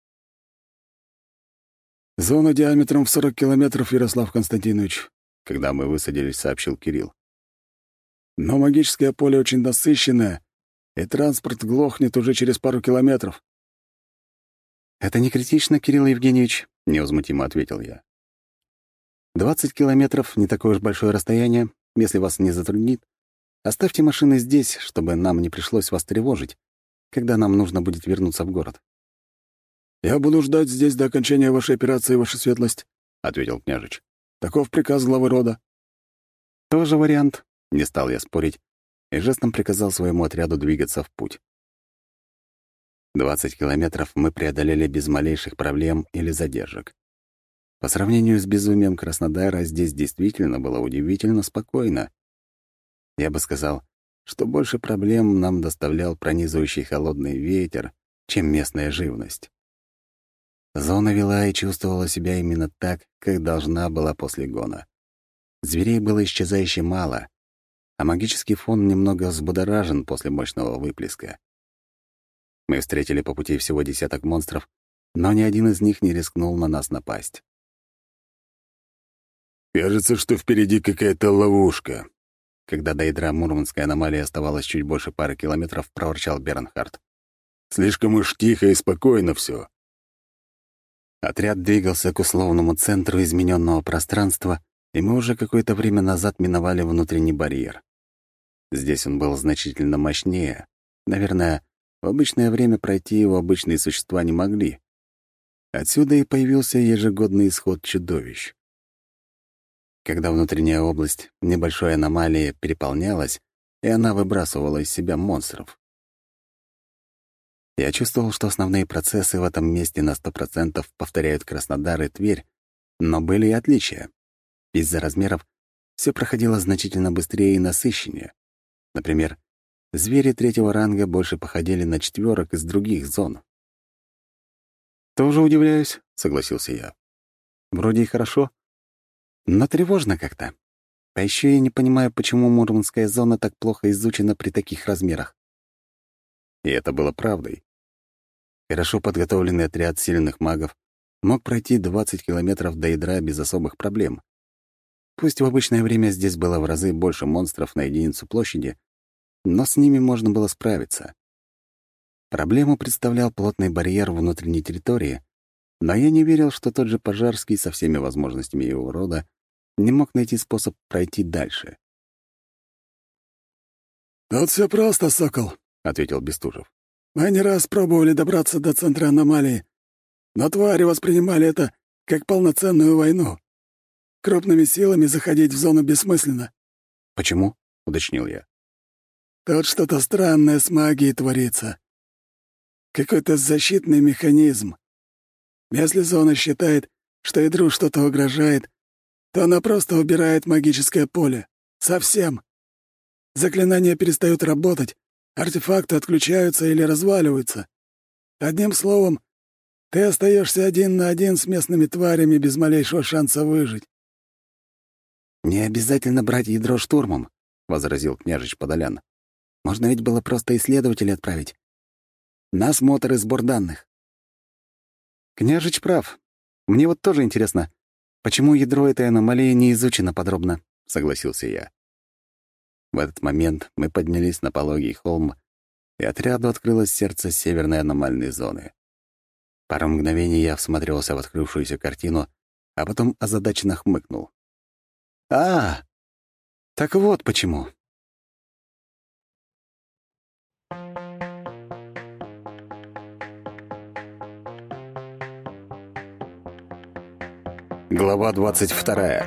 «Зона диаметром в сорок километров, Ярослав Константинович», когда мы высадились, сообщил Кирилл. «Но магическое поле очень насыщенное, и транспорт глохнет уже через пару километров». «Это не критично, Кирилл Евгеньевич», — невозмутимо ответил я. «Двадцать километров — не такое уж большое расстояние. Если вас не затруднит, оставьте машины здесь, чтобы нам не пришлось вас тревожить, когда нам нужно будет вернуться в город». «Я буду ждать здесь до окончания вашей операции, ваша светлость», — ответил княжич. «Таков приказ главы рода». «Тоже вариант», — не стал я спорить, и жестом приказал своему отряду двигаться в путь. Двадцать километров мы преодолели без малейших проблем или задержек. По сравнению с безумием Краснодара, здесь действительно было удивительно спокойно. Я бы сказал, что больше проблем нам доставлял пронизывающий холодный ветер, чем местная живность. Зона вела и чувствовала себя именно так, как должна была после гона. Зверей было исчезающе мало, а магический фон немного взбудоражен после мощного выплеска. Мы встретили по пути всего десяток монстров, но ни один из них не рискнул на нас напасть. «Кажется, что впереди какая-то ловушка», — когда до ядра Мурманской аномалии оставалось чуть больше пары километров, проворчал Бернхард. «Слишком уж тихо и спокойно все. Отряд двигался к условному центру измененного пространства, и мы уже какое-то время назад миновали внутренний барьер. Здесь он был значительно мощнее. Наверное, в обычное время пройти его обычные существа не могли. Отсюда и появился ежегодный исход чудовищ. Когда внутренняя область небольшой аномалии переполнялась, и она выбрасывала из себя монстров. Я чувствовал, что основные процессы в этом месте на сто процентов повторяют Краснодар и Тверь, но были и отличия. Из-за размеров все проходило значительно быстрее и насыщеннее. Например, звери третьего ранга больше походили на четверок из других зон. «Тоже удивляюсь», — согласился я. «Вроде и хорошо, но тревожно как-то. А еще я не понимаю, почему Мурманская зона так плохо изучена при таких размерах». И это было правдой. Хорошо подготовленный отряд сильных магов мог пройти двадцать километров до ядра без особых проблем. Пусть в обычное время здесь было в разы больше монстров на единицу площади, но с ними можно было справиться. Проблему представлял плотный барьер внутренней территории, но я не верил, что тот же Пожарский со всеми возможностями его рода не мог найти способ пройти дальше. «Тут все просто, Сокол», — ответил Бестужев. «Мы не раз пробовали добраться до центра аномалии, но твари воспринимали это как полноценную войну. Крупными силами заходить в зону бессмысленно». «Почему?» — уточнил я. «Тут что-то странное с магией творится. Какой-то защитный механизм. Если зона считает, что ядру что-то угрожает, то она просто убирает магическое поле. Совсем. Заклинания перестают работать, артефакты отключаются или разваливаются. Одним словом, ты остаешься один на один с местными тварями без малейшего шанса выжить». «Не обязательно брать ядро штурмом», — возразил княжич Подолян. «Можно ведь было просто исследователей отправить. На осмотр и сбор данных». «Княжич прав. Мне вот тоже интересно, почему ядро этой аномалии не изучено подробно», — согласился я. В этот момент мы поднялись на пологий холм, и отряду открылось сердце северной аномальной зоны. Пару мгновений я всматривался в открывшуюся картину, а потом озадаченно хмыкнул. «А, так вот почему». Глава двадцать вторая.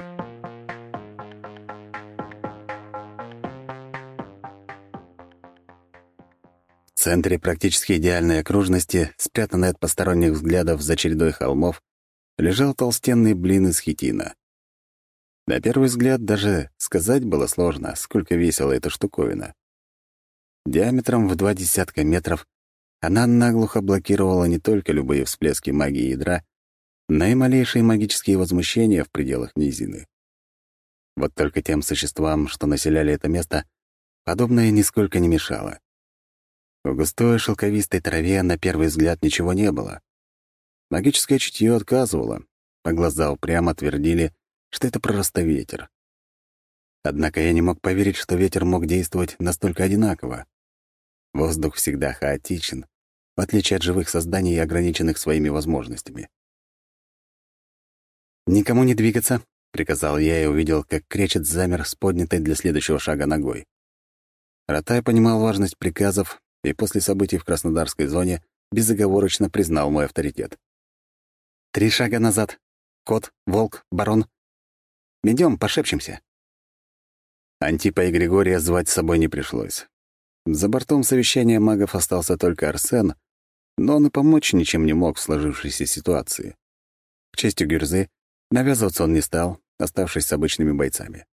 В центре практически идеальной окружности, спрятанной от посторонних взглядов за чередой холмов, лежал толстенный блин из хитина. На первый взгляд даже сказать было сложно, сколько весила эта штуковина. Диаметром в два десятка метров она наглухо блокировала не только любые всплески магии ядра, но и малейшие магические возмущения в пределах низины. Вот только тем существам, что населяли это место, подобное нисколько не мешало. В густой шелковистой траве на первый взгляд ничего не было. Магическое чутье отказывало, а глаза упрямо твердили, что это просто ветер. Однако я не мог поверить, что ветер мог действовать настолько одинаково. Воздух всегда хаотичен, в отличие от живых созданий, ограниченных своими возможностями. «Никому не двигаться», — приказал я и увидел, как кречет замер с поднятой для следующего шага ногой. Ротай понимал важность приказов и после событий в Краснодарской зоне безоговорочно признал мой авторитет. «Три шага назад. Кот, волк, барон. Идем, пошепчемся». Антипа и Григория звать с собой не пришлось. За бортом совещания магов остался только Арсен, но он и помочь ничем не мог в сложившейся ситуации. К чести Гюрзы, навязываться он не стал, оставшись с обычными бойцами.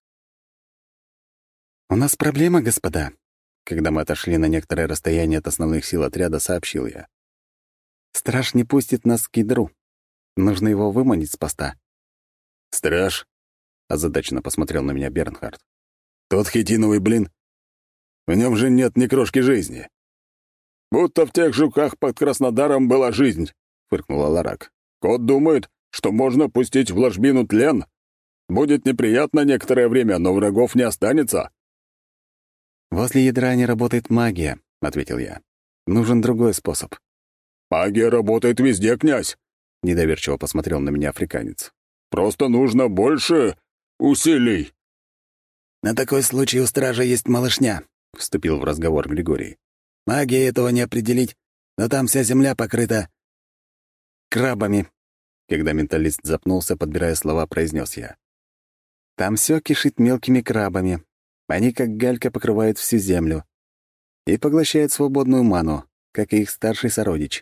«У нас проблема, господа», — когда мы отошли на некоторое расстояние от основных сил отряда, сообщил я. «Страж не пустит нас к ядру. Нужно его выманить с поста. «Страж?» — озадаченно посмотрел на меня Бернхард. «Тот хитиновый блин? В нем же нет ни крошки жизни». «Будто в тех жуках под Краснодаром была жизнь», — фыркнула Ларак. «Кот думает, что можно пустить в ложбину тлен. Будет неприятно некоторое время, но врагов не останется». «Возле ядра не работает магия», — ответил я. «Нужен другой способ». «Магия работает везде, князь», — недоверчиво посмотрел на меня африканец. «Просто нужно больше усилий». «На такой случай у стража есть малышня», — вступил в разговор Григорий. «Магией этого не определить, но там вся земля покрыта крабами». Когда менталист запнулся, подбирая слова, произнес я. «Там все кишит мелкими крабами. Они, как галька, покрывают всю землю и поглощают свободную ману, как и их старший сородич».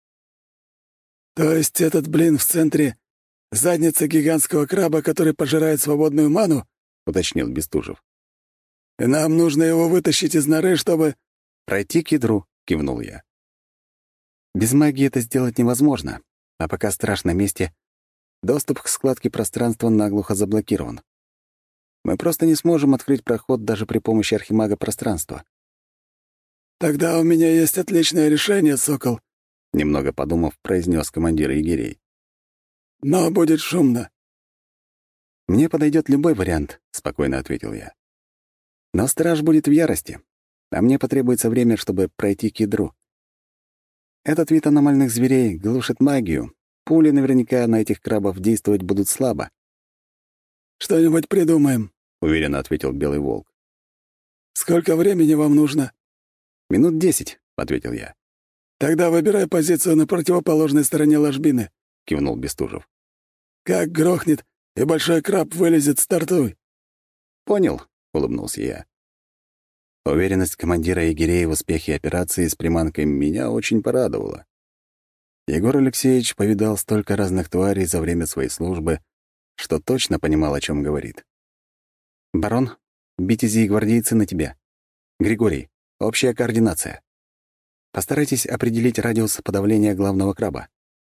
«То есть этот блин в центре — задница гигантского краба, который пожирает свободную ману?» — уточнил Бестужев. «И нам нужно его вытащить из норы, чтобы...» «Пройти к ядру», — кивнул я. «Без магии это сделать невозможно, а пока страж на месте, доступ к складке пространства наглухо заблокирован. Мы просто не сможем открыть проход даже при помощи архимага пространства». «Тогда у меня есть отличное решение, Сокол», — немного подумав, произнес командир егерей. «Но будет шумно». «Мне подойдет любой вариант», — спокойно ответил я. «Но страж будет в ярости, а мне потребуется время, чтобы пройти к ядру. Этот вид аномальных зверей глушит магию. Пули наверняка на этих крабов действовать будут слабо». «Что-нибудь придумаем», — уверенно ответил Белый Волк. «Сколько времени вам нужно?» «Минут десять», — ответил я. «Тогда выбирай позицию на противоположной стороне ложбины», — кивнул Бестужев. «Как грохнет, и большой краб вылезет, стартуй». «Понял», — улыбнулся я. Уверенность командира егерей в успехе операции с приманкой меня очень порадовала. Егор Алексеевич повидал столько разных тварей за время своей службы, что точно понимал, о чем говорит. «Барон, битязи и гвардейцы на тебя. Григорий, общая координация. Постарайтесь определить радиус подавления главного краба.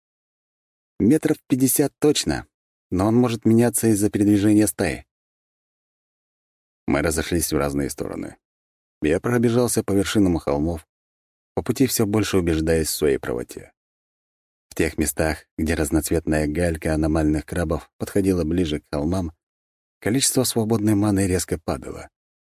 Метров пятьдесят точно, но он может меняться из-за передвижения стаи». Мы разошлись в разные стороны. Я пробежался по вершинам холмов, по пути все больше убеждаясь в своей правоте. В тех местах, где разноцветная галька аномальных крабов подходила ближе к холмам, количество свободной маны резко падало.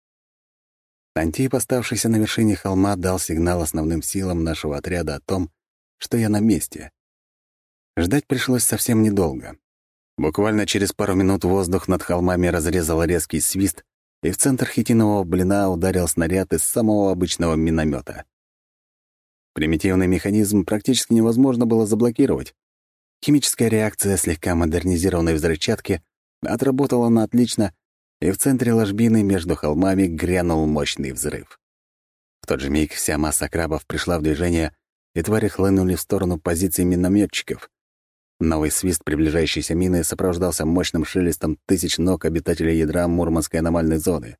Антип, оставшийся на вершине холма, дал сигнал основным силам нашего отряда о том, что я на месте. Ждать пришлось совсем недолго. Буквально через пару минут воздух над холмами разрезал резкий свист, и в центр хитинового блина ударил снаряд из самого обычного миномета. Примитивный механизм практически невозможно было заблокировать. Химическая реакция слегка модернизированной взрывчатки отработала на отлично, и в центре ложбины между холмами грянул мощный взрыв. В тот же миг вся масса крабов пришла в движение, и твари хлынули в сторону позиций минометчиков. Новый свист приближающейся мины сопровождался мощным шелестом тысяч ног обитателей ядра Мурманской аномальной зоны.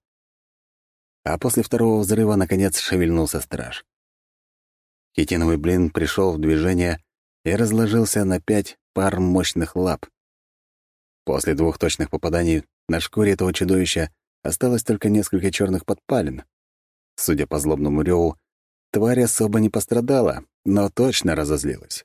А после второго взрыва, наконец, шевельнулся страж. Хитиновый блин пришел в движение и разложился на пять пар мощных лап. После двух точных попаданий на шкуре этого чудовища осталось только несколько черных подпалин. Судя по злобному реву, тварь особо не пострадала, но точно разозлилась.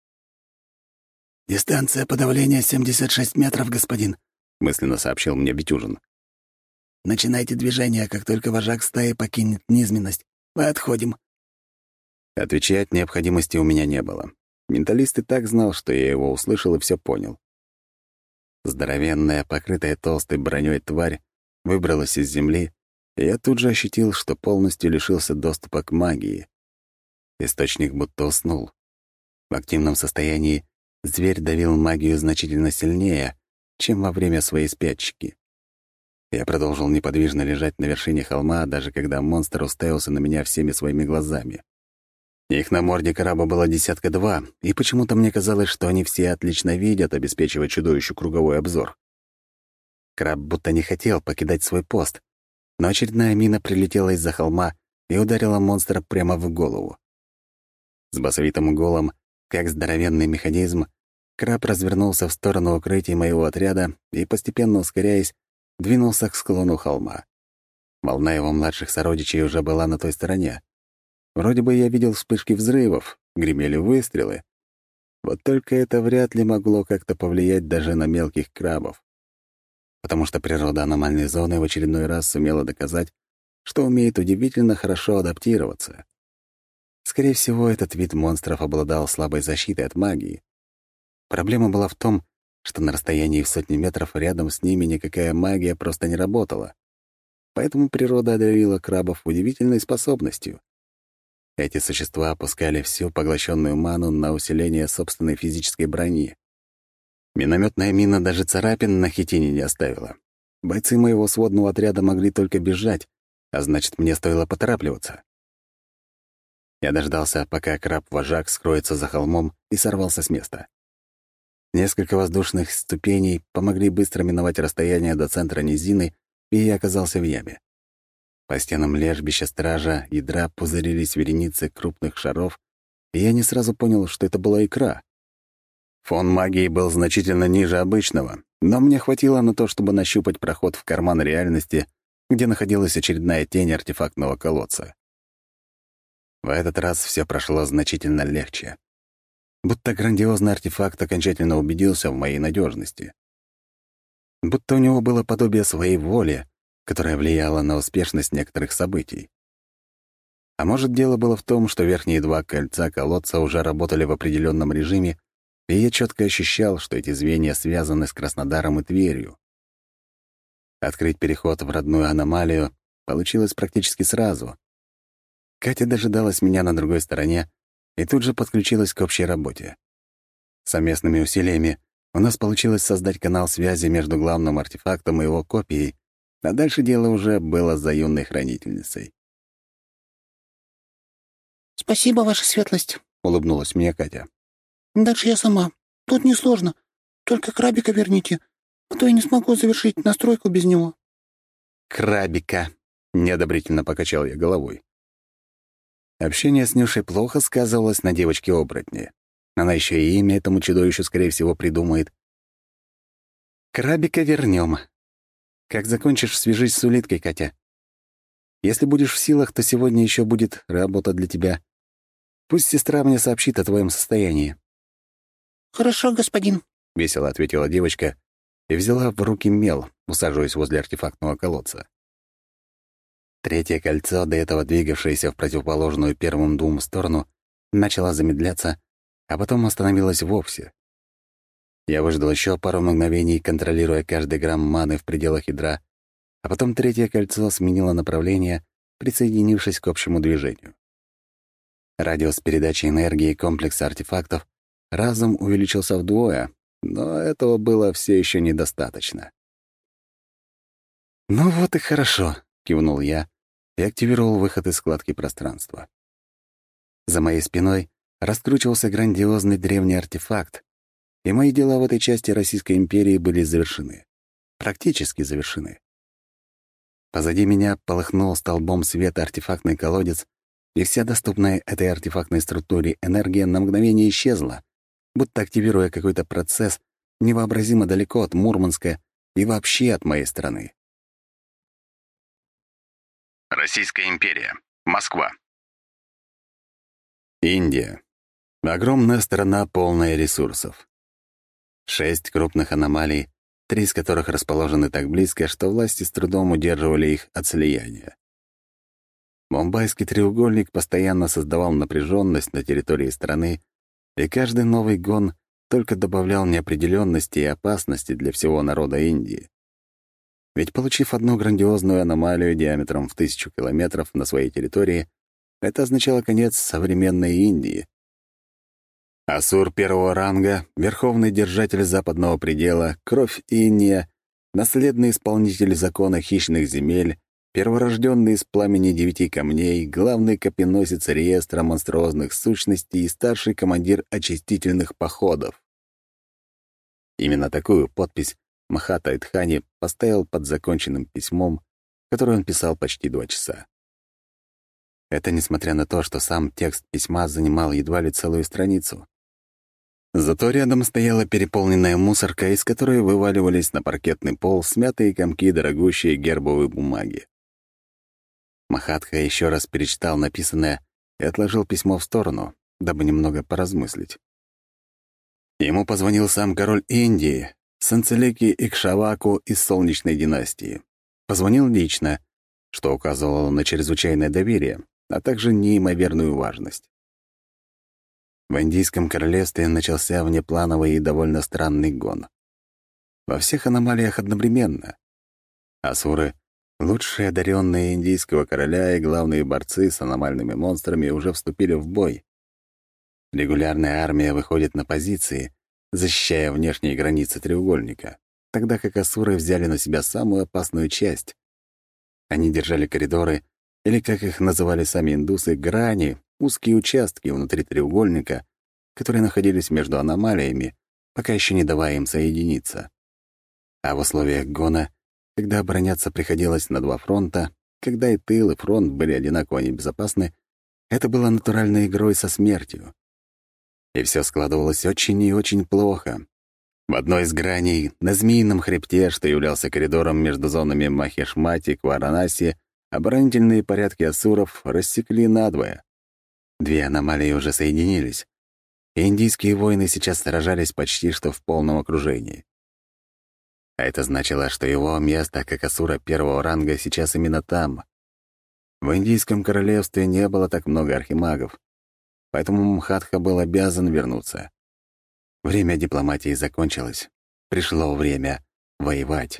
«Дистанция подавления семьдесят шесть метров, господин», — мысленно сообщил мне Битюжин. «Начинайте движение, как только вожак стаи покинет низменность. Мы отходим». Отвечать необходимости у меня не было. Менталист и так знал, что я его услышал и все понял. Здоровенная, покрытая толстой броней тварь выбралась из земли, и я тут же ощутил, что полностью лишился доступа к магии. Источник будто уснул. В активном состоянии зверь давил магию значительно сильнее, чем во время своей спячки. Я продолжил неподвижно лежать на вершине холма, даже когда монстр уставился на меня всеми своими глазами. Их на морде краба было десятка два, и почему-то мне казалось, что они все отлично видят, обеспечивая чудовищу круговой обзор. Краб будто не хотел покидать свой пост, но очередная мина прилетела из-за холма и ударила монстра прямо в голову. С басовитым гулом, как здоровенный механизм, Краб развернулся в сторону укрытия моего отряда и, постепенно ускоряясь, двинулся к склону холма. Волна его младших сородичей уже была на той стороне. Вроде бы я видел вспышки взрывов, гремели выстрелы. Вот только это вряд ли могло как-то повлиять даже на мелких крабов. Потому что природа аномальной зоны в очередной раз сумела доказать, что умеет удивительно хорошо адаптироваться. Скорее всего, этот вид монстров обладал слабой защитой от магии. Проблема была в том, что на расстоянии в сотни метров рядом с ними никакая магия просто не работала. Поэтому природа одарила крабов удивительной способностью. Эти существа опускали всю поглощенную ману на усиление собственной физической брони. Минометная мина даже царапин на хитине не оставила. Бойцы моего сводного отряда могли только бежать, а значит, мне стоило поторапливаться. Я дождался, пока краб-вожак скроется за холмом, и сорвался с места. Несколько воздушных ступеней помогли быстро миновать расстояние до центра низины, и я оказался в яме. По стенам лежбища стража ядра пузырились вереницы крупных шаров, и я не сразу понял, что это была икра. Фон магии был значительно ниже обычного, но мне хватило на то, чтобы нащупать проход в карман реальности, где находилась очередная тень артефактного колодца. В этот раз все прошло значительно легче. Будто грандиозный артефакт окончательно убедился в моей надежности. Будто у него было подобие своей воли, которая влияла на успешность некоторых событий. А может, дело было в том, что верхние два кольца колодца уже работали в определенном режиме, и я четко ощущал, что эти звенья связаны с Краснодаром и Тверью. Открыть переход в родную аномалию получилось практически сразу. Катя дожидалась меня на другой стороне и тут же подключилась к общей работе. Совместными усилиями у нас получилось создать канал связи между главным артефактом и его копией, а дальше дело уже было за юной хранительницей. «Спасибо, ваша светлость», — улыбнулась мне Катя. «Дальше я сама. Тут несложно. Только крабика верните, а то я не смогу завершить настройку без него». «Крабика», — неодобрительно покачал я головой. Общение с Нюшей плохо сказывалось на девочке-оборотне. Она еще и имя этому чудовищу, скорее всего, придумает. «Крабика вернем. Как закончишь, свяжись с улиткой, Катя. Если будешь в силах, то сегодня еще будет работа для тебя. Пусть сестра мне сообщит о твоем состоянии». «Хорошо, господин», — весело ответила девочка и взяла в руки мел, усаживаясь возле артефактного колодца. Третье кольцо, до этого двигавшееся в противоположную первым двум сторону, начало замедляться, а потом остановилось вовсе. Я выждал еще пару мгновений, контролируя каждый грамм маны в пределах ядра, а потом третье кольцо сменило направление, присоединившись к общему движению. Радиус передачи энергии комплекса артефактов разом увеличился вдвое, но этого было все еще недостаточно. «Ну вот и хорошо», — кивнул я и активировал выход из складки пространства. За моей спиной раскручивался грандиозный древний артефакт, и мои дела в этой части Российской империи были завершены. Практически завершены. Позади меня полыхнул столбом света артефактный колодец, и вся доступная этой артефактной структуре энергия на мгновение исчезла, будто активируя какой-то процесс невообразимо далеко от Мурманска и вообще от моей страны. Российская империя. Москва. Индия. Огромная страна, полная ресурсов. Шесть крупных аномалий, три из которых расположены так близко, что власти с трудом удерживали их от слияния. Мумбайский треугольник постоянно создавал напряженность на территории страны, и каждый новый гон только добавлял неопределенности и опасности для всего народа Индии. Ведь, получив одну грандиозную аномалию диаметром в тысячу километров на своей территории, это означало конец современной Индии. Асур первого ранга, верховный держатель западного предела, кровь Иния, наследный исполнитель закона хищных земель, перворожденный из пламени девяти камней, главный копьеносец реестра монструозных сущностей и старший командир очистительных походов. Именно такую подпись Махата Эдхани поставил под законченным письмом, которое он писал почти два часа. Это несмотря на то, что сам текст письма занимал едва ли целую страницу. Зато рядом стояла переполненная мусорка, из которой вываливались на паркетный пол смятые комки дорогущей гербовой бумаги. Махатха еще раз перечитал написанное и отложил письмо в сторону, дабы немного поразмыслить. Ему позвонил сам король Индии, Санцелеки Икшаваку из Солнечной династии. Позвонил лично, что указывало на чрезвычайное доверие, а также неимоверную важность. В Индийском королевстве начался внеплановый и довольно странный гон. Во всех аномалиях одновременно. Асуры, лучшие одаренные индийского короля и главные борцы с аномальными монстрами, уже вступили в бой. Регулярная армия выходит на позиции, защищая внешние границы треугольника, тогда как асуры взяли на себя самую опасную часть. Они держали коридоры, или, как их называли сами индусы, грани, узкие участки внутри треугольника, которые находились между аномалиями, пока еще не давая им соединиться. А в условиях гона, когда обороняться приходилось на два фронта, когда и тыл, и фронт были одинаково небезопасны, это было натуральной игрой со смертью. И все складывалось очень и очень плохо. В одной из граней, на Змеином хребте, что являлся коридором между зонами Махешмати и Варанаси, оборонительные порядки асуров рассекли надвое. Две аномалии уже соединились, и индийские воины сейчас сражались почти что в полном окружении. А это значило, что его место, как асура первого ранга, сейчас именно там. В Индийском королевстве не было так много архимагов, поэтому Мхатха был обязан вернуться. Время дипломатии закончилось. Пришло время воевать.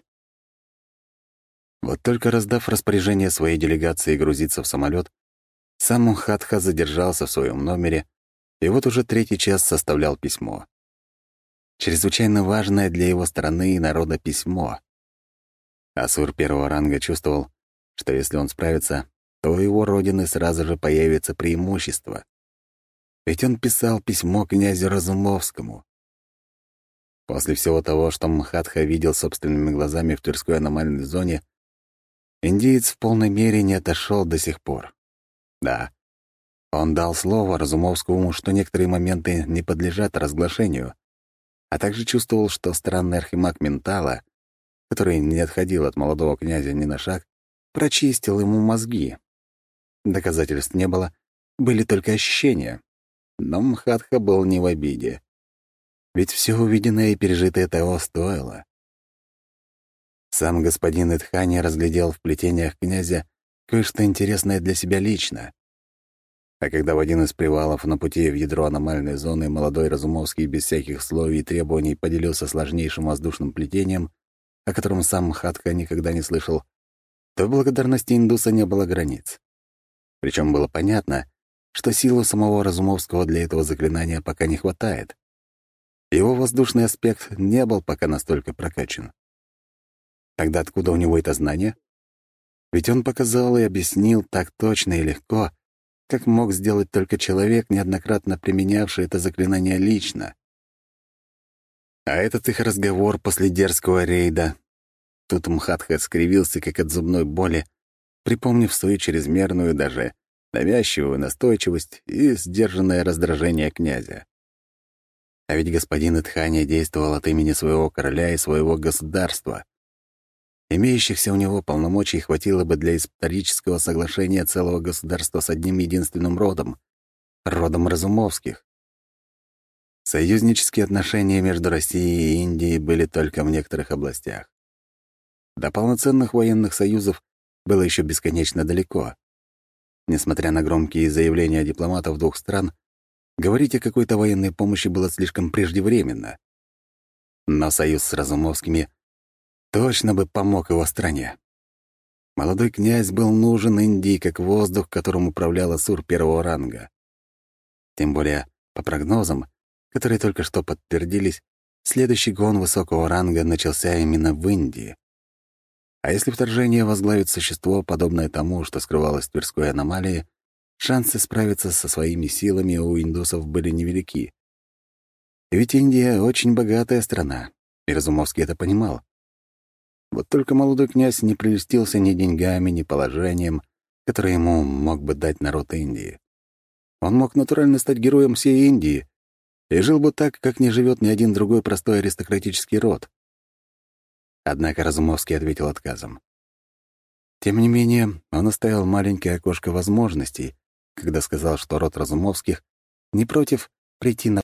Вот только раздав распоряжение своей делегации грузиться в самолет, сам Мхатха задержался в своем номере и вот уже третий час составлял письмо. Чрезвычайно важное для его страны и народа письмо. Асур первого ранга чувствовал, что если он справится, то у его родины сразу же появится преимущество. Ведь он писал письмо князю Разумовскому. После всего того, что Мхатха видел собственными глазами в Тверской аномальной зоне, индиец в полной мере не отошел до сих пор. Да, он дал слово Разумовскому, что некоторые моменты не подлежат разглашению, а также чувствовал, что странный архимаг Ментала, который не отходил от молодого князя ни на шаг, прочистил ему мозги. Доказательств не было, были только ощущения. Но Мхатха был не в обиде. Ведь все увиденное и пережитое того стоило. Сам господин Итхани разглядел в плетениях князя кое-что интересное для себя лично. А когда в один из привалов на пути в ядро аномальной зоны молодой Разумовский без всяких условий и требований поделился сложнейшим воздушным плетением, о котором сам Мхатха никогда не слышал, то в благодарности индуса не было границ. Причем было понятно, что силы самого Разумовского для этого заклинания пока не хватает. Его воздушный аспект не был пока настолько прокачан. Тогда откуда у него это знание? Ведь он показал и объяснил так точно и легко, как мог сделать только человек, неоднократно применявший это заклинание лично. А этот их разговор после дерзкого рейда. Тут Мхатха скривился, как от зубной боли, припомнив свою чрезмерную, даже навязчивую настойчивость и сдержанное раздражение князя. А ведь господин Итхани действовал от имени своего короля и своего государства. Имеющихся у него полномочий хватило бы для исторического соглашения целого государства с одним единственным родом — родом Разумовских. Союзнические отношения между Россией и Индией были только в некоторых областях. До полноценных военных союзов было еще бесконечно далеко. Несмотря на громкие заявления дипломатов двух стран, говорить о какой-то военной помощи было слишком преждевременно. Но союз с Разумовскими точно бы помог его стране. Молодой князь был нужен Индии как воздух, которым управлял Асур первого ранга. Тем более, по прогнозам, которые только что подтвердились, следующий гон высокого ранга начался именно в Индии. А если вторжение возглавит существо, подобное тому, что скрывалось в Тверской аномалии, шансы справиться со своими силами у индусов были невелики. Ведь Индия — очень богатая страна, и Разумовский это понимал. Вот только молодой князь не прелестился ни деньгами, ни положением, которое ему мог бы дать народ Индии. Он мог натурально стать героем всей Индии, и жил бы так, как не живет ни один другой простой аристократический род. Однако Разумовский ответил отказом. Тем не менее, он оставил маленькое окошко возможностей, когда сказал, что род Разумовских не против прийти на